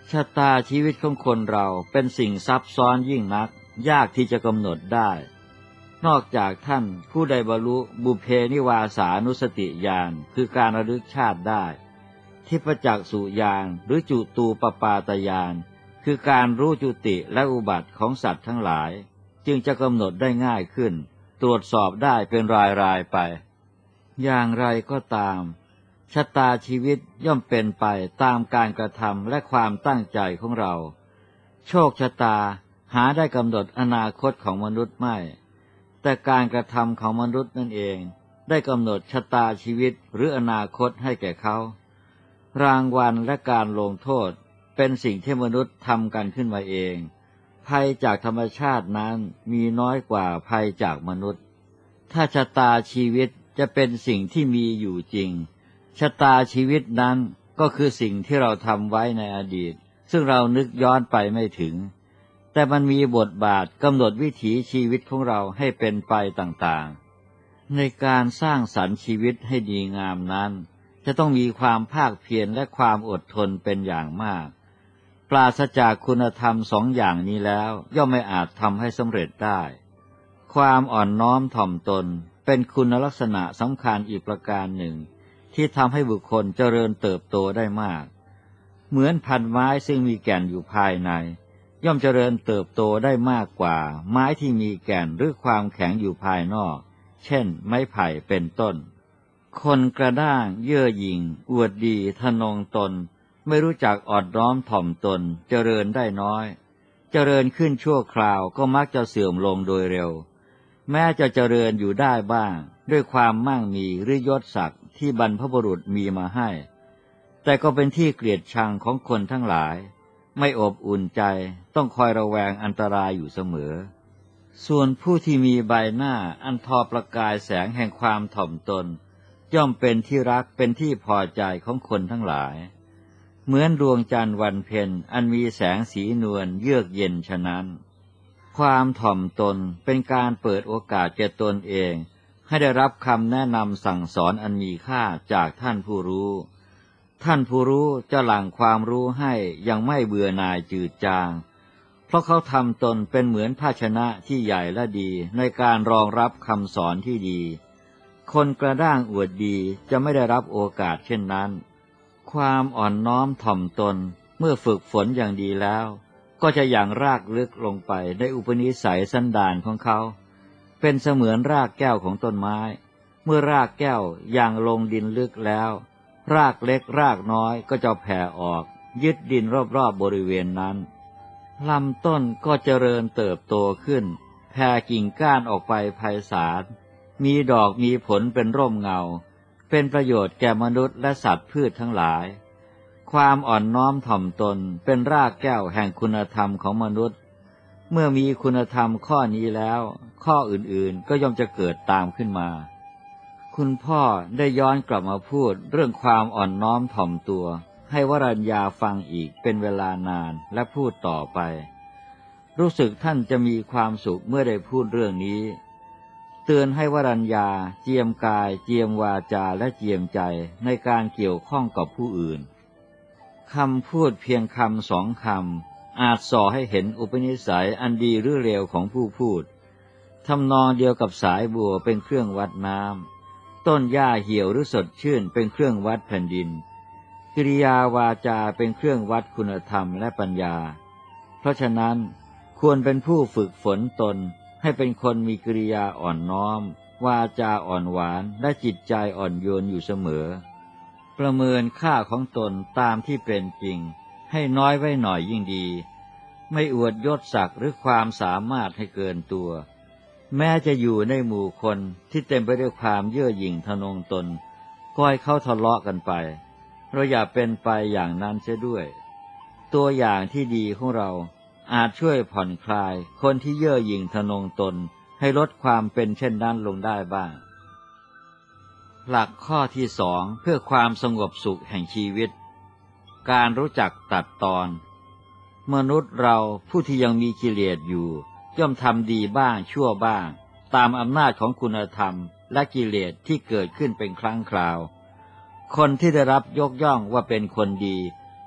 ชะตาชีวิตของคนเราเป็นสิ่งซับซ้อนยิ่งนักยากที่จะกำหนดได้นอกจากท่านผู้ใดบรรลุบุพเพนิวาสานุสติญาณคือการระลึกชาติได้ทิพจักษุญาณหรือจุตูปปาตญาณคือการรู้จุติและอุบัติของสัตว์ทั้งหลายจึงจะกำหนดได้ง่ายขึ้นตรวจสอบได้เป็นรายๆไปอย่างไรก็ตามชะตาชีวิตย่อมเป็นไปตามการกระทำและความตั้งใจของเราโชคชะตาหาได้กำหนดอนาคตของมนุษย์ไม่แต่การกระทำของมนุษย์นั่นเองได้กำหนดชะตาชีวิตหรืออนาคตให้แก่เขารางวัลและการลงโทษเป็นสิ่งที่มนุษย์ทำกันขึ้นมาเองภัยจากธรรมชาตินั้นมีน้อยกว่าภัยจากมนุษย์ถ้าชะตาชีวิตจะเป็นสิ่งที่มีอยู่จริงชะตาชีวิตนั้นก็คือสิ่งที่เราทำไว้ในอดีตซึ่งเรานึกย้อนไปไม่ถึงแต่มันมีบทบาทกำหนดวิถีชีวิตของเราให้เป็นไปต่างๆในการสร้างสรรค์ชีวิตให้ดีงามนั้นจะต้องมีความภาคเพียรและความอดทนเป็นอย่างมากปราศจากคุณธรรมสองอย่างนี้แล้วย่อมไม่อาจทำให้สำเร็จได้ความอ่อนน้อมถ่อมตนเป็นคุณลักษณะสำคัญอีกประการหนึ่งที่ทำให้บุคคลเจริญเติบโตได้มากเหมือนพันไม้ซึ่งมีแก่นอยู่ภายในย่อมเจริญเติบโตได้มากกว่าไม้ที่มีแก่นหรือความแข็งอยู่ภายนอกเช่นไม้ไผ่เป็นต้นคนกระด้างเย่อหยิ่งอวดดีทะนงตนไม่รู้จักอ่อนน้อมถ่อมตนเจริญได้น้อยเจริญขึ้นชั่วคราวก็มักจะเสื่อมลงโดยเร็วแม้จะเจริญอยู่ได้บ้างด้วยความมั่งมีหรือยศศักดิ์ที่บรรพบุรุษมีมาให้แต่ก็เป็นที่เกลียดชังของคนทั้งหลายไม่อบอุ่นใจต้องคอยระแวงอันตรายอยู่เสมอส่วนผู้ที่มีใบหน้าอันทอประกายแสงแห่งความถ่อมตนย่อมเป็นที่รักเป็นที่พอใจของคนทั้งหลายเหมือนดวงจันทร์วันเพ็ญอันมีแสงสีนวลเยือกเย็นฉะนั้นความถ่อมตนเป็นการเปิดโอกาสแก่ตนเองให้ได้รับคำแนะนำสั่งสอนอันมีค่าจากท่านผู้รู้ท่านผู้รู้จะหลั่งความรู้ให้ยังไม่เบื่อหน่ายจืดจางเพราะเขาทำตนเป็นเหมือนภาชนะที่ใหญ่และดีในการรองรับคำสอนที่ดีคนกระด้างอวดดีจะไม่ได้รับโอกาสเช่นนั้นความอ่อนน้อมถ่อมตนเมื่อฝึกฝนอย่างดีแล้วก็จะอย่างรากลึกลงไปในอุปนิสัยสันดานของเขาเป็นเสมือนรากแก้วของต้นไม้เมื่อรากแก้วอย่างลงดินลึกแล้วรากเล็กรากน้อยก็จะแผ่ออกยึดดินรอบๆบริเวณนั้นลำต้นก็เจริญเติบโตขึ้นแผ่กิ่งก้านออกไปไพศาลมีดอกมีผลเป็นร่มเงาเป็นประโยชน์แก่มนุษย์และสัตว์พืชทั้งหลายความอ่อนน้อมถ่อมตนเป็นรากแก้วแห่งคุณธรรมของมนุษย์เมื่อมีคุณธรรมข้อนี้แล้วข้ออื่นๆก็ย่อมจะเกิดตามขึ้นมาคุณพ่อได้ย้อนกลับมาพูดเรื่องความอ่อนน้อมถ่อมตัวให้วรัญญาฟังอีกเป็นเวลานานและพูดต่อไปรู้สึกท่านจะมีความสุขเมื่อได้พูดเรื่องนี้เตือนให้วรัญญาเจียมกายเจียมวาจาและเจียมใจในการเกี่ยวข้องกับผู้อื่นคำพูดเพียงคำสองคำอาจส่อให้เห็นอุปนิสัยอันดีหรือเลวของผู้พูดทำนองเดียวกับสายบัวเป็นเครื่องวัดน้ำต้นหญ้าเหี่ยวหรือสดชื่นเป็นเครื่องวัดแผ่นดินกิริยาวาจาเป็นเครื่องวัดคุณธรรมและปัญญาเพราะฉะนั้นควรเป็นผู้ฝึกฝนตนให้เป็นคนมีกิริยาอ่อนน้อมวาจาอ่อนหวานและจิตใจอ่อนโยนอยู่เสมอประเมินค่าของตนตามที่เป็นจริงให้น้อยไว้หน่อยยิ่งดีไม่อวดยศศักดิ์หรือความสามารถให้เกินตัวแม้จะอยู่ในหมู่คนที่เต็มไปด้วยความเย่อหยิ่งทะนงตนก็ให้เขาทะเลาะกันไปเราอย่าเป็นไปอย่างนั้นเสียด้วยตัวอย่างที่ดีของเราอาจช่วยผ่อนคลายคนที่เย่อหยิ่งทะนงตนให้ลดความเป็นเช่นนั้นลงได้บ้างหลักข้อที่สองเพื่อความสงบสุขแห่งชีวิตการรู้จักตัดตอนมนุษย์เราผู้ที่ยังมีกิเลสอยู่ย่อมทำดีบ้างชั่วบ้างตามอำนาจของคุณธรรมและกิเลสที่เกิดขึ้นเป็นครั้งคราวคนที่ได้รับยกย่องว่าเป็นคนดี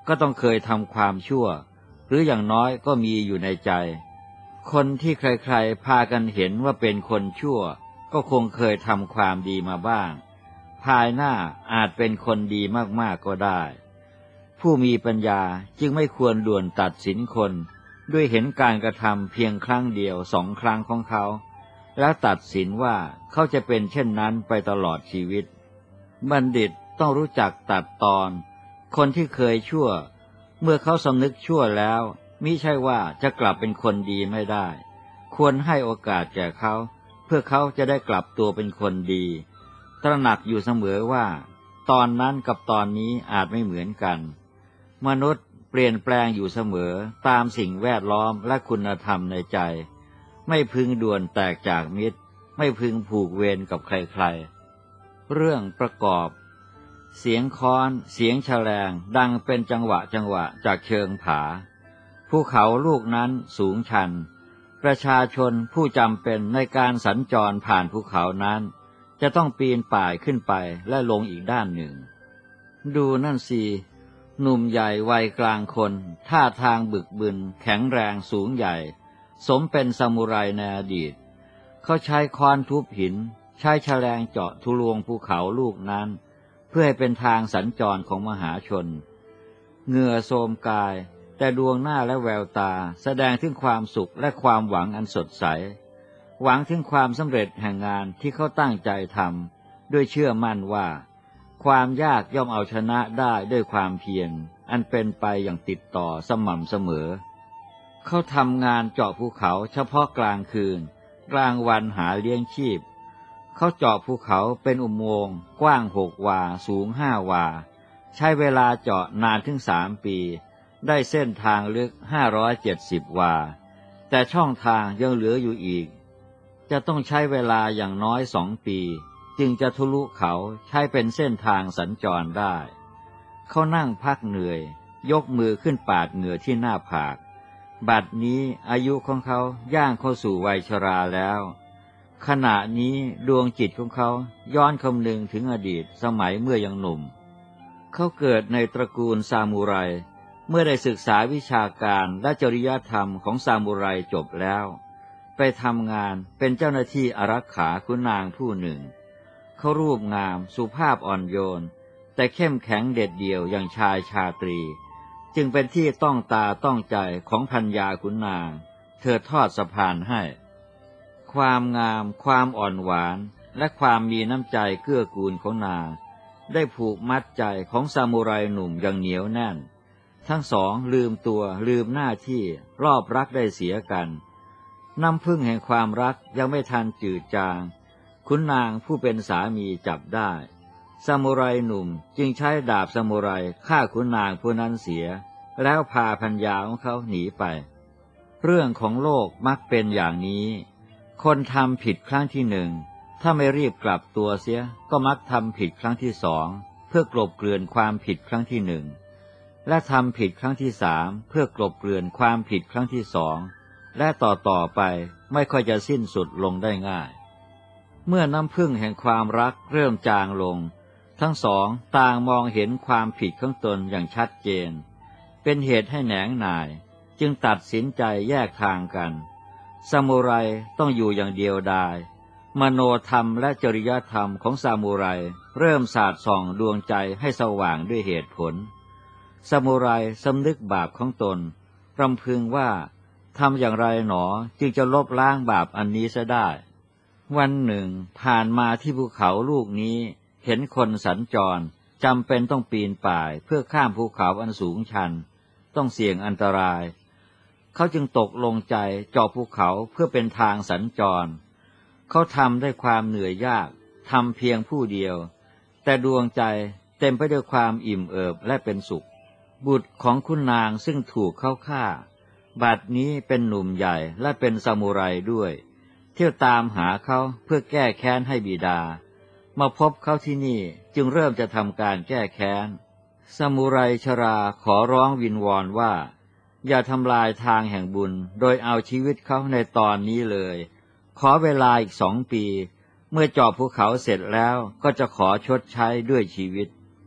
ก็ต้องเคยทำความชั่วหรืออย่างน้อยก็มีอยู่ในใจคนที่ใครๆพากันเห็นว่าเป็นคนชั่วก็คงเคยทำความดีมาบ้างภายหน้าอาจเป็นคนดีมากๆก็ได้ผู้มีปัญญาจึงไม่ควรด่วนตัดสินคนด้วยเห็นการกระทำเพียงครั้งเดียวสองครั้งของเขาแล้วตัดสินว่าเขาจะเป็นเช่นนั้นไปตลอดชีวิตบัณฑิตต้องรู้จักตัดตอนคนที่เคยชั่วเมื่อเขาสำนึกชั่วแล้วมิใช่ว่าจะกลับเป็นคนดีไม่ได้ควรให้โอกาสแก่เขาเพื่อเขาจะได้กลับตัวเป็นคนดีตระหนักอยู่เสมอว่าตอนนั้นกับตอนนี้อาจไม่เหมือนกันมนุษย์เปลี่ยนแปลงอยู่เสมอตามสิ่งแวดล้อมและคุณธรรมในใจไม่พึงด่วนแตกจากมิตรไม่พึงผูกเวรกับใครๆเรื่องประกอบเสียงค้อนเสียงแฉลงดังเป็นจังหวะจังหวะจากเชิงผาภูเขาลูกนั้นสูงชันประชาชนผู้จำเป็นในการสัญจรผ่านภูเขานั้นจะต้องปีนป่ายขึ้นไปและลงอีกด้านหนึ่งดูนั่นสิหนุ่มใหญ่วัยกลางคนท่าทางบึกบึนแข็งแรงสูงใหญ่สมเป็นซามูไรในอดีตเขาใช้ค้อนทุบหินใช้แฉลงเจาะทุลวงภูเขาลูกนั้นเพื่อให้เป็นทางสัญจรของมหาชนเหงื่อโทรมกายแต่ดวงหน้าและแววตาแสดงถึงความสุขและความหวังอันสดใสหวังถึงความสำเร็จแห่งงานที่เขาตั้งใจทำด้วยเชื่อมั่นว่าความยากย่อมเอาชนะได้ด้วยความเพียรอันเป็นไปอย่างติดต่อสม่ำเสมอเขาทำงานเจาะภูเขาเฉพาะกลางคืนกลางวันหาเลี้ยงชีพเขาเจาะภูเขาเป็นอุโมงค์กว้างหกวาสูงห้าวาใช้เวลาเจาะนานถึงสามปีได้เส้นทางลึกห้าร้อยเจ็ดสิบวาแต่ช่องทางยังเหลืออยู่อีกจะต้องใช้เวลาอย่างน้อยสองปีจึงจะทะลุเขาใช้เป็นเส้นทางสัญจรได้เขานั่งพักเหนื่อยยกมือขึ้นปาดเหงื่อที่หน้าผากบัดนี้อายุของเขาย่างเข้าสู่วัยชราแล้วขณะนี้ดวงจิตของเขาย้อนคำนึงถึงอดีตสมัยเมื่อยังหนุ่มเขาเกิดในตระกูลซามูไรเมื่อได้ศึกษาวิชาการและจริยธรรมของซามูไรจบแล้วไปทำงานเป็นเจ้าหน้าที่อารักขาขุนนางผู้หนึ่งเขารูปงามสุภาพอ่อนโยนแต่เข้มแข็งเด็ดเดี่ยวอย่างชายชาตรีจึงเป็นที่ต้องตาต้องใจของภรรยาขุนนางเธอทอดสะพานให้ความงามความอ่อนหวานและความมีน้ำใจเกื้อกูลของนางได้ผูกมัดใจของซามูไรหนุ่มอย่างเหนียวแน่นทั้งสองลืมตัวลืมหน้าที่รอบรักได้เสียกันน้ำพึ่งแห่งความรักยังไม่ทันจืดจางขุนนางผู้เป็นสามีจับได้ซามูไรหนุ่มจึงใช้ดาบซามูไรฆ่าขุนนางผู้นั้นเสียแล้วพาภรรยาของเขาหนีไปเรื่องของโลกมักเป็นอย่างนี้คนทำผิดครั้งที่หนึ่งถ้าไม่รีบกลับตัวเสียก็มักทำผิดครั้งที่สองเพื่อกลบเกลื่อนความผิดครั้งที่หนึ่งและทำผิดครั้งที่สามเพื่อกลบเกลื่อนความผิดครั้งที่สองและต่อต่อไปไม่ค่อยจะสิ้นสุดลงได้ง่ายเมื่อน้ำพึ่งแห่งความรักเริ่มจางลงทั้งสองต่างมองเห็นความผิดของตนอย่างชัดเจนเป็นเหตุให้แหนงหน่ายจึงตัดสินใจแยกทางกันซามูไรต้องอยู่อย่างเดียวดายมโนธรรมและจริยธรรมของซามูไรเริ่มสาดส่องดวงใจให้สว่างด้วยเหตุผลซามูไรสำนึกบาปของตนรำพึงว่าทำอย่างไรหนอจึงจะลบล้างบาปอันนี้เสียได้วันหนึ่งผ่านมาที่ภูเขาลูกนี้เห็นคนสัญจรจำเป็นต้องปีนป่ายเพื่อข้ามภูเขาอันสูงชันต้องเสี่ยงอันตรายเขาจึงตกลงใจเจาะภูเขาเพื่อเป็นทางสัญจรเขาทำด้วยความเหนื่อยยากทำเพียงผู้เดียวแต่ดวงใจเต็มไปด้วยความอิ่มเอิบและเป็นสุขบุตรของคุณนางซึ่งถูกเขาฆ่าบัดนี้เป็นหนุ่มใหญ่และเป็นซามูไรด้วยเที่ยวตามหาเขาเพื่อแก้แค้นให้บิดามาพบเขาที่นี่จึงเริ่มจะทำการแก้แค้นซามูไรชราขอร้องวิงวอนว่าอย่าทำลายทางแห่งบุญโดยเอาชีวิตเขาในตอนนี้เลยขอเวลาอีกสองปีเมื่อเจาะภูเขาเสร็จแล้วก็จะขอชดใช้ด้วยชีวิต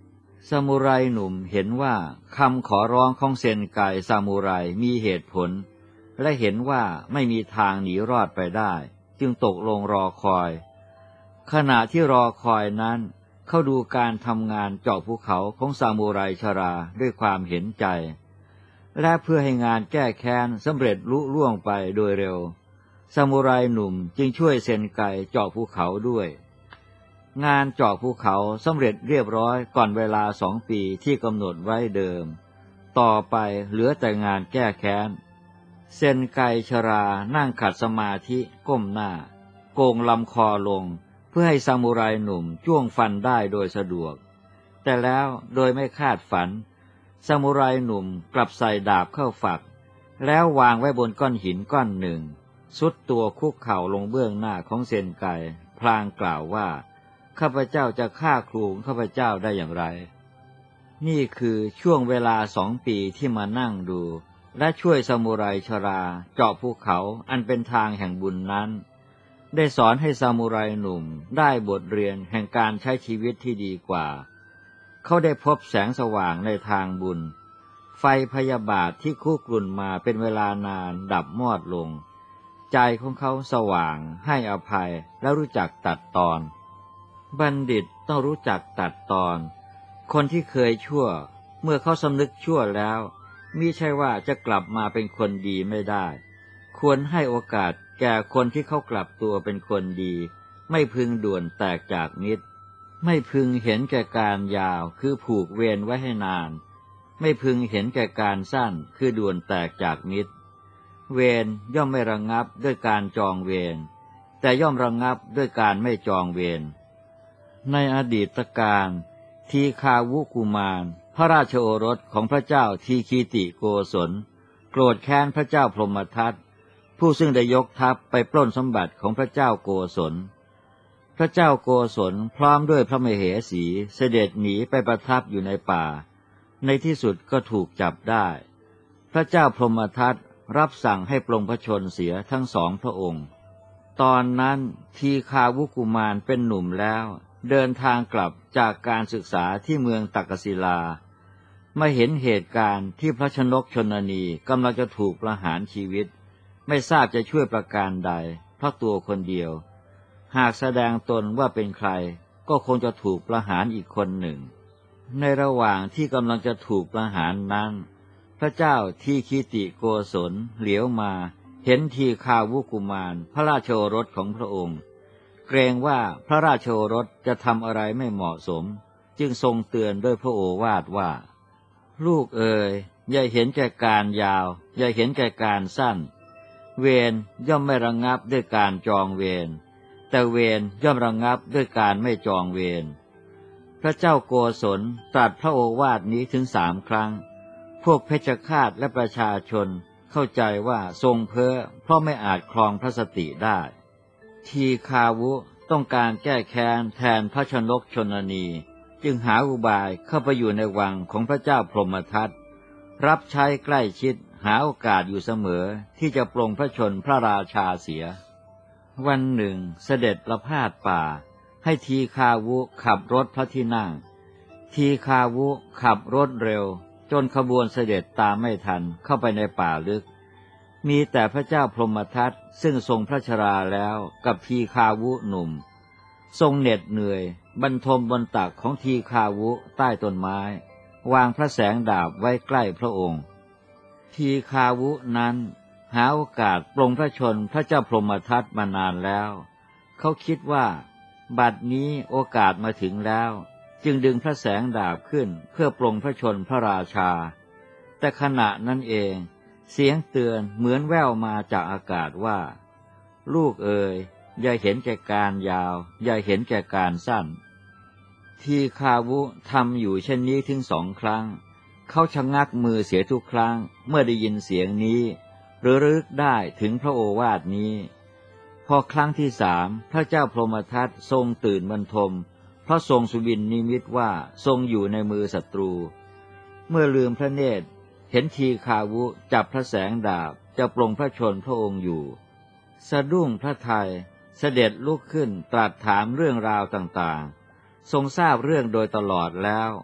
ซามูไรหนุ่มเห็นว่าคำขอร้องของเซนไกซามูไรมีเหตุผลและเห็นว่าไม่มีทางหนีรอดไปได้จึงตกลงรอคอยขณะที่รอคอยนั้นเขาดูการทำงานเจาะภูเขาของซามูไรชราด้วยความเห็นใจและเพื่อให้งานแก้แค้นสำเร็จลุล่วงไปโดยเร็วซามูไรหนุ่มจึงช่วยเซนไกเจาะภูเขาด้วยงานเจาะภูเขาสำเร็จเรียบร้อยก่อนเวลาสองปีที่กำหนดไว้เดิมต่อไปเหลือแต่งานแก้แค้นเซนไกชรานั่งขัดสมาธิก้มหน้าโกงลำคอลงเพื่อให้ซามูไรหนุ่มจ้วงฟันได้โดยสะดวกแต่แล้วโดยไม่คาดฝันซามูไรหนุ่มกลับใส่ดาบเข้าฝักแล้ววางไว้บนก้อนหินก้อนหนึ่งสุดตัวคุกเข่าลงเบื้องหน้าของเซนไกพลางกล่าวว่าข้าพเจ้าจะฆ่าครูข้าพเจ้าได้อย่างไรนี่คือช่วงเวลาสองปีที่มานั่งดูและช่วยซามูไรชราเจาะภูเขาอันเป็นทางแห่งบุญนั้นได้สอนให้ซามูไรหนุ่มได้บทเรียนแห่งการใช้ชีวิตที่ดีกว่าเขาได้พบแสงสว่างในทางบุญไฟพยาบาทที่คุกรุ่นมาเป็นเวลานานดับมอดลงใจของเขาสว่างให้อภัยและรู้จักตัดตอนบัณฑิตต้องรู้จักตัดตอนคนที่เคยชั่วเมื่อเขาสำนึกชั่วแล้วมิใช่ว่าจะกลับมาเป็นคนดีไม่ได้ควรให้โอกาสแก่คนที่เขากลับตัวเป็นคนดีไม่พึงด่วนแตกจากมิตรไม่พึงเห็นแก่การยาวคือผูกเวรไว้ให้นานไม่พึงเห็นแก่การสั้นคือด่วนแตกจากมิตรเวรย่อมไม่ระงับด้วยการจองเวรแต่ย่อมระงับด้วยการไม่จองเวรในอดีตการทีคาวุกุมารพระราชโอรสของพระเจ้าทีคีติโกศลโกรธแค้นพระเจ้าพรหมทัตผู้ซึ่งได้ยกทัพไปปล้นสมบัติของพระเจ้าโกศลพระเจ้าโกศลพร้อมด้วยพระมเหสีเสด็จหนีไปประทับอยู่ในป่าในที่สุดก็ถูกจับได้พระเจ้าพรหมทัตรับสั่งให้ปลงพระชนเสียทั้งสองพระองค์ตอนนั้นทีคาวุกุมารเป็นหนุ่มแล้วเดินทางกลับจากการศึกษาที่เมืองตักกศิลามาเห็นเหตุการณ์ที่พระชนกชนนีกำลังจะถูกประหารชีวิตไม่ทราบจะช่วยประการใดเพราะตัวคนเดียวหากแสดงตนว่าเป็นใครก็คงจะถูกประหารอีกคนหนึ่งในระหว่างที่กำลังจะถูกประหารนั้นพระเจ้าทีคีติโกศลเหลียวมาเห็นทีคาวุกุมารพระราชโอรสของพระองค์เกรงว่าพระราชโอรสจะทำอะไรไม่เหมาะสมจึงทรงเตือนด้วยพระโอวาทว่าลูกเอ๋ยอย่าเห็นแก่การยาวอย่าเห็นแก่การสั้นเวรย่อมไม่ระงับด้วยการจองเวรแต่เวรย่อมระงับด้วยการไม่จองเวรพระเจ้าโกศลตรัสพระโอวาทนี้ถึงสามครั้งพวกเพชฌฆาตและประชาชนเข้าใจว่าทรงเพ้อเพราะไม่อาจครองพระสติได้ทีคาวุต้องการแก้แค้นแทนพระชนกชนนีจึงหาอุบายเข้าไปอยู่ในวังของพระเจ้าพรหมทัตรับใช้ใกล้ชิดหาโอกาสอยู่เสมอที่จะปลงพระชนพระราชาเสียวันหนึ่งเสด็จประพาสป่าให้ทีคาวุขับรถพระที่นั่งทีคาวุขับรถเร็วจนขบวนเสด็จตามไม่ทันเข้าไปในป่าลึกมีแต่พระเจ้าพรหมทัตซึ่งทรงพระชราแล้วกับทีคาวุหนุ่มทรงเหน็ดเหนื่อยบรรทมบนตักของทีคาวุใต้ต้นไม้วางพระแสงดาบไว้ใกล้พระองค์ทีคาวุนั้นหาโอกาสปลงพระชนพระเจ้าพรหมทัตมานานแล้วเขาคิดว่าบัดนี้โอกาสมาถึงแล้วจึงดึงพระแสงดาบขึ้นเพื่อปลงพระชนพระราชาแต่ขณะนั้นเองเสียงเตือนเหมือนแว่วมาจากอากาศว่าลูกเอ๋ยอย่าเห็นแก่การยาวอย่าเห็นแก่การสั้นทีคาวุทำอยู่เช่นนี้ถึงสองครั้งเขาชะงักมือเสียทุกครั้งเมื่อได้ยินเสียงนี้หรือรึกได้ถึงพระโอวาทนี้พอครั้งที่สามพระเจ้าพรหมทัตทรงตื่นบรรทมเพราะทรงสุบินนิมิตว่าทรงอยู่ในมือศัตรูเมื่อลืมพระเนตรเห็นทีคาวุจับพระแสงดาบจะปลงพระชนพระองค์อยู่สะดุ้งพระทัยเสด็จลุกขึ้นตรัสถามเรื่องราวต่างๆทรงทราบเรื่องโดยตลอดแล้ว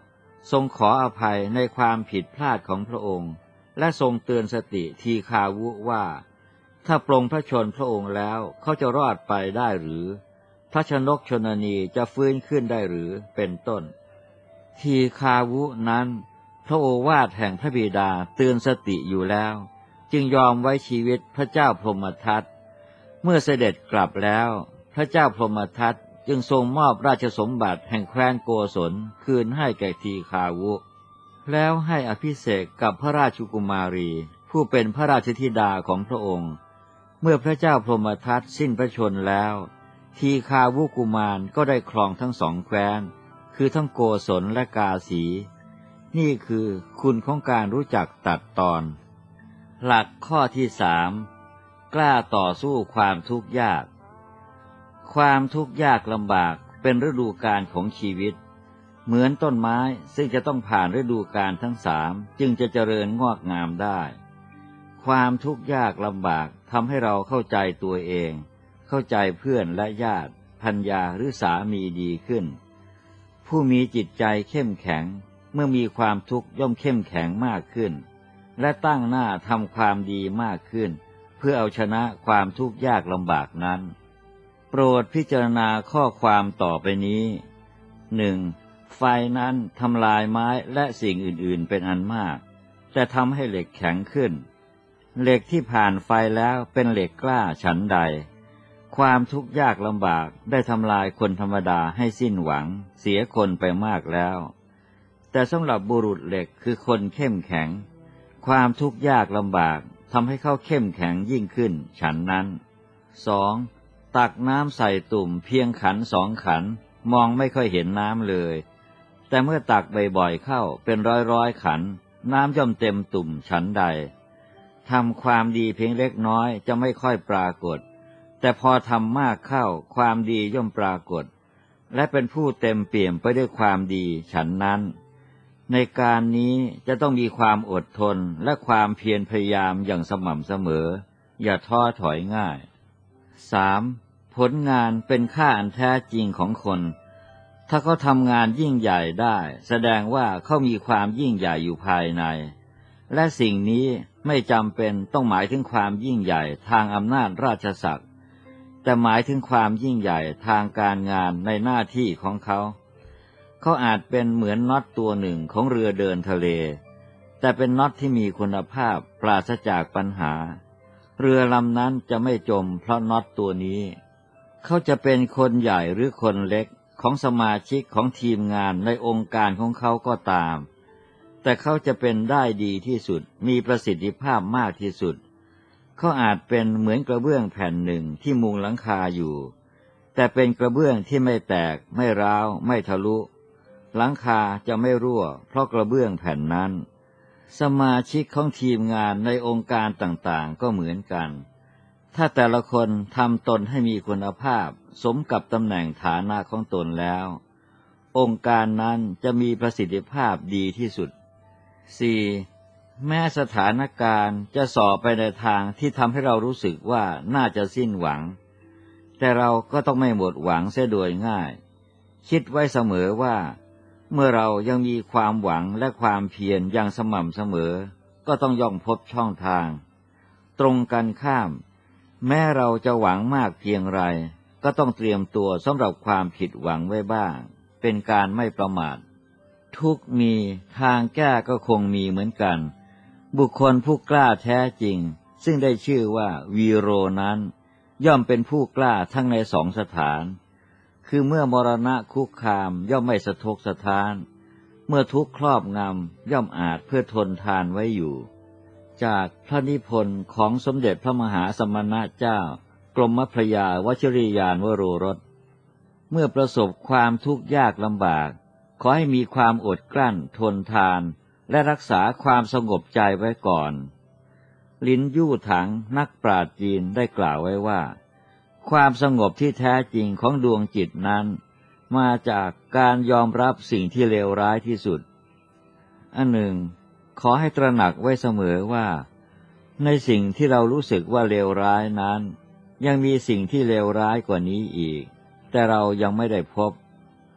ทรงขออภัยในความผิดพลาดของพระองค์และทรงเตือนสติทีฆาวุว่าถ้าปลงพระชนพระองค์แล้วเขาจะรอดไปได้หรือพระชนกชนนีจะฟื้นขึ้นได้หรือเป็นต้นทีฆาวุนั้นพระโอวาทแห่งพระบิดาเตือนสติอยู่แล้วจึงยอมไว้ชีวิตพระเจ้าพรหมทัตเมื่อเสด็จกลับแล้วพระเจ้าพรหมทัตจึงทรงมอบราชสมบัติแห่งแคว้นโกศลคืนให้แก่ทีฆาวุแล้วให้อภิเษกกับพระราชกุมารีผู้เป็นพระราชธิดาของพระองค์เมื่อพระเจ้าพรหมทัตสิ้นพระชนแล้วทีฆาวุกุมารก็ได้ครองทั้งสองแคว้นคือทั้งโกศลและกาสีนี่คือคุณของการรู้จักตัดตอนหลักข้อที่สามกล้าต่อสู้ความทุกข์ยากความทุกข์ยากลำบากเป็นฤดูกาลของชีวิตเหมือนต้นไม้ซึ่งจะต้องผ่านฤดูกาลทั้งสามจึงจะเจริญงอกงามได้ความทุกข์ยากลำบากทำให้เราเข้าใจตัวเองเข้าใจเพื่อนและญาติภรรยาหรือสามีดีขึ้นผู้มีจิตใจเข้มแข็งเมื่อมีความทุกข์ย่อมเข้มแข็งมากขึ้นและตั้งหน้าทำความดีมากขึ้นเพื่อเอาชนะความทุกข์ยากลำบากนั้นโปรดพิจารณาข้อความต่อไปนี้หนึ่งไฟนั้นทำลายไม้และสิ่งอื่นๆเป็นอันมากแต่ทำให้เหล็กแข็งขึ้นเหล็กที่ผ่านไฟแล้วเป็นเหล็กกล้าฉันใดความทุกข์ยากลำบากได้ทำลายคนธรรมดาให้สิ้นหวังเสียคนไปมากแล้วแต่สำหรับบุรุษเหล็กคือคนเข้มแข็งความทุกข์ยากลำบากทำให้เขาเข้มแข็งยิ่งขึ้นฉันนั้นสองตักน้ำใส่ตุ่มเพียงขันสองขันมองไม่ค่อยเห็นน้ำเลยแต่เมื่อตักบ่อยๆเข้าเป็นร้อยๆขันน้ำย่อมเต็มตุ่มฉันใดทำความดีเพียงเล็กน้อยจะไม่ค่อยปรากฏแต่พอทำมากเข้าความดีย่อมปรากฏและเป็นผู้เต็มเปี่ยมไปด้วยความดีฉันนั้นในการนี้จะต้องมีความอดทนและความเพียรพยายามอย่างสม่ำเสมออย่าท้อถอยง่ายสามผลงานเป็นค่าอันแท้จริงของคนถ้าเขาทำงานยิ่งใหญ่ได้แสดงว่าเขามีความยิ่งใหญ่อยู่ภายในและสิ่งนี้ไม่จำเป็นต้องหมายถึงความยิ่งใหญ่ทางอำนาจราชศักดิ์แต่หมายถึงความยิ่งใหญ่ทางการงานในหน้าที่ของเขาเขาอาจเป็นเหมือนน็อตตัวหนึ่งของเรือเดินทะเลแต่เป็นน็อตที่มีคุณภาพปราศจากปัญหาเรือลำนั้นจะไม่จมเพราะน็อตตัวนี้เขาจะเป็นคนใหญ่หรือคนเล็กของสมาชิกของทีมงานในองค์การของเขาก็ตามแต่เขาจะเป็นได้ดีที่สุดมีประสิทธิภาพมากที่สุดเขาอาจเป็นเหมือนกระเบื้องแผ่นหนึ่งที่มุงหลังคาอยู่แต่เป็นกระเบื้องที่ไม่แตกไม่ร้าวไม่ทะลุหลังคาจะไม่รั่วเพราะกระเบื้องแผ่นนั้นสมาชิกของทีมงานในองค์การต่างๆก็เหมือนกันถ้าแต่ละคนทำตนให้มีคุณภาพสมกับตำแหน่งฐานะของตนแล้วองค์การนั้นจะมีประสิทธิภาพดีที่สุด สี่. แม้สถานการณ์จะส่อไปในทางที่ทำให้เรารู้สึกว่าน่าจะสิ้นหวังแต่เราก็ต้องไม่หมดหวังเสียโดยง่ายคิดไว้เสมอว่าเมื่อเรายังมีความหวังและความเพียรอย่างสม่ำเสมอก็ต้องย่อมพบช่องทางตรงกันข้ามแม้เราจะหวังมากเพียงไรก็ต้องเตรียมตัวสำหรับความผิดหวังไว้บ้างเป็นการไม่ประมาททุกมีทางแก้ก็คงมีเหมือนกันบุคคลผู้กล้าแท้จริงซึ่งได้ชื่อว่าวีโรนั้นย่อมเป็นผู้กล้าทั้งในสองสถานคือเมื่อมรณะคุกคามย่อมไม่สะทกสะท้านเมื่อทุกข์ครอบงำย่อมอาจเพื่อทนทานไว้อยู่จากพระนิพนธ์ของสมเด็จพระมหาสมณเจ้ากรมพระยาวชิรยานวโรรสเมื่อประสบความทุกข์ยากลำบากขอให้มีความอดกลั้นทนทานและรักษาความสงบใจไว้ก่อนลินยู่ถังนักปราชญ์จีนได้กล่าวไว้ว่าความสงบที่แท้จริงของดวงจิตนั้นมาจากการยอมรับสิ่งที่เลวร้ายที่สุดอันหนึ่งขอให้ตระหนักไว้เสมอว่าในสิ่งที่เรารู้สึกว่าเลวร้ายนั้นยังมีสิ่งที่เลวร้ายกว่านี้อีกแต่เรายังไม่ได้พบ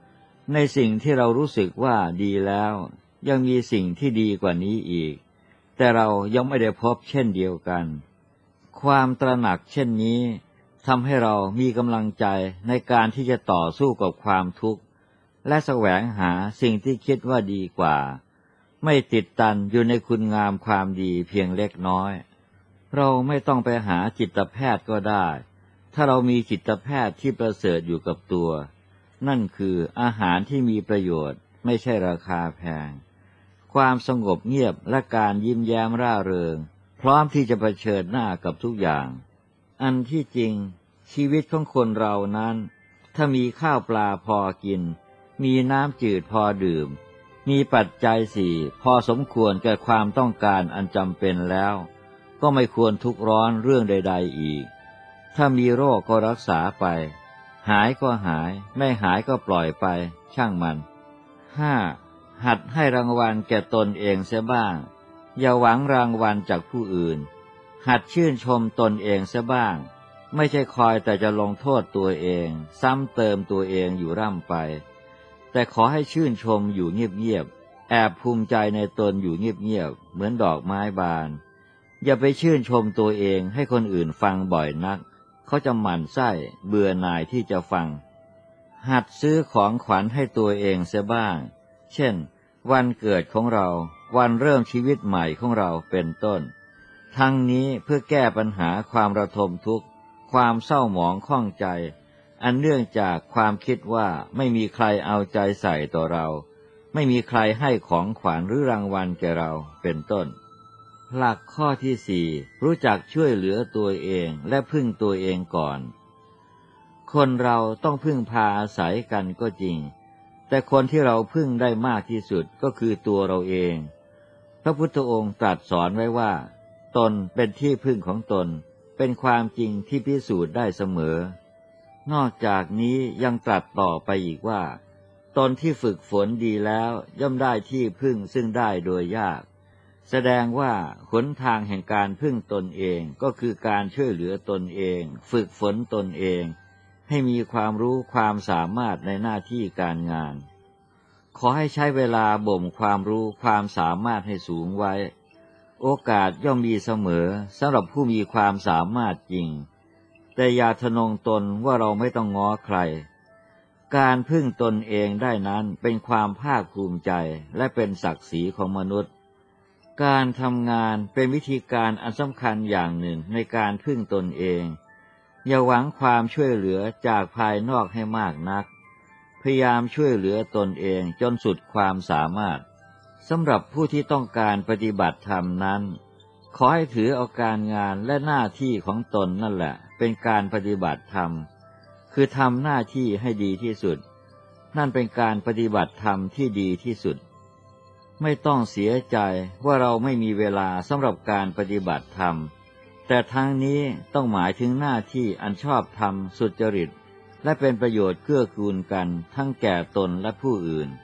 ในสิ่งที่เรารู้สึกว่าดีแล้วยังมีสิ่งที่ดีกว่านี้อีกแต่เรายังไม่ได้พบเช่นเดียวกันความตระหนักเช่นนี้ทำให้เรามีกำลังใจในการที่จะต่อสู้กับความทุกข์และแสวงหาสิ่งที่คิดว่าดีกว่าไม่ติดตันอยู่ในคุณงามความดีเพียงเล็กน้อยเราไม่ต้องไปหาจิตแพทย์ก็ได้ถ้าเรามีจิตแพทย์ที่ประเสริฐอยู่กับตัวนั่นคืออาหารที่มีประโยชน์ไม่ใช่ราคาแพงความสงบเงียบและการยิ้มแย้มร่าเริงพร้อมที่จะเผชิญหน้ากับทุกอย่างอันที่จริงชีวิตของคนเรานั้นถ้ามีข้าวปลาพอกินมีน้ำจืดพอดื่มมีปัจจัยสี่พอสมควรแก่ความต้องการอันจำเป็นแล้วก็ไม่ควรทุกข์ร้อนเรื่องใดๆอีกถ้ามีโรคก็รักษาไปหายก็หายไม่หายก็ปล่อยไปช่างมันห้าหัดให้รางวัลแก่ตนเองเสียบ้างอย่าหวังรางวัลจากผู้อื่นหัดชื่นชมตนเองเสียบ้างไม่ใช่คอยแต่จะลงโทษตัวเองซ้ำเติมตัวเองอยู่ร่ำไปแต่ขอให้ชื่นชมอยู่เงียบๆแอบภูมิใจในตนอยู่เงียบๆเหมือนดอกไม้บานอย่าไปชื่นชมตัวเองให้คนอื่นฟังบ่อยนักเขาจะหมั่นไส้เบื่อหน่ายที่จะฟังหัดซื้อของขวัญให้ตัวเองเสียบ้างเช่นวันเกิดของเราวันเริ่มชีวิตใหม่ของเราเป็นต้นทั้งนี้เพื่อแก้ปัญหาความระทมทุกข์ความเศร้าหมองข้องใจอันเนื่องจากความคิดว่าไม่มีใครเอาใจใส่ต่อเราไม่มีใครให้ของขวัญหรือรางวัลแก่เราเป็นต้นหลักข้อที่สี่รู้จักช่วยเหลือตัวเองและพึ่งตัวเองก่อนคนเราต้องพึ่งพาอาศัยกันก็จริงแต่คนที่เราพึ่งได้มากที่สุดก็คือตัวเราเองพระพุทธองค์ตรัสสอนไว้ว่าตนเป็นที่พึ่งของตนเป็นความจริงที่พิสูจน์ได้เสมอนอกจากนี้ยังตรัสต่อไปอีกว่าตนที่ฝึกฝนดีแล้วย่อมได้ที่พึ่งซึ่งได้โดยยากแสดงว่าหนทางแห่งการพึ่งตนเองก็คือการช่วยเหลือตนเองฝึกฝนตนเองให้มีความรู้ความสามารถในหน้าที่การงานขอให้ใช้เวลาบ่มความรู้ความสามารถให้สูงไว้โอกาสย่อมมีเสมอสำหรับผู้มีความสามารถจริงแต่อย่าทะนงตนว่าเราไม่ต้องง้อใครการพึ่งตนเองได้นั้นเป็นความภาคภูมิใจและเป็นศักดิ์ศรีของมนุษย์การทำงานเป็นวิธีการอันสำคัญอย่างหนึ่งในการพึ่งตนเองอย่าหวังความช่วยเหลือจากภายนอกให้มากนักพยายามช่วยเหลือตนเองจนสุดความสามารถสำหรับผู้ที่ต้องการปฏิบัติธรรมนั้นขอให้ถือเอาการงานและหน้าที่ของตนนั่นแหละเป็นการปฏิบัติธรรมคือทำหน้าที่ให้ดีที่สุดนั่นเป็นการปฏิบัติธรรมที่ดีที่สุดไม่ต้องเสียใจว่าเราไม่มีเวลาสำหรับการปฏิบัติธรรมแต่ทั้งนี้ต้องหมายถึงหน้าที่อันชอบธรรมสุจริตและเป็นประโยชน์เกื้อกูลกันทั้งแก่ตนและผู้อื่น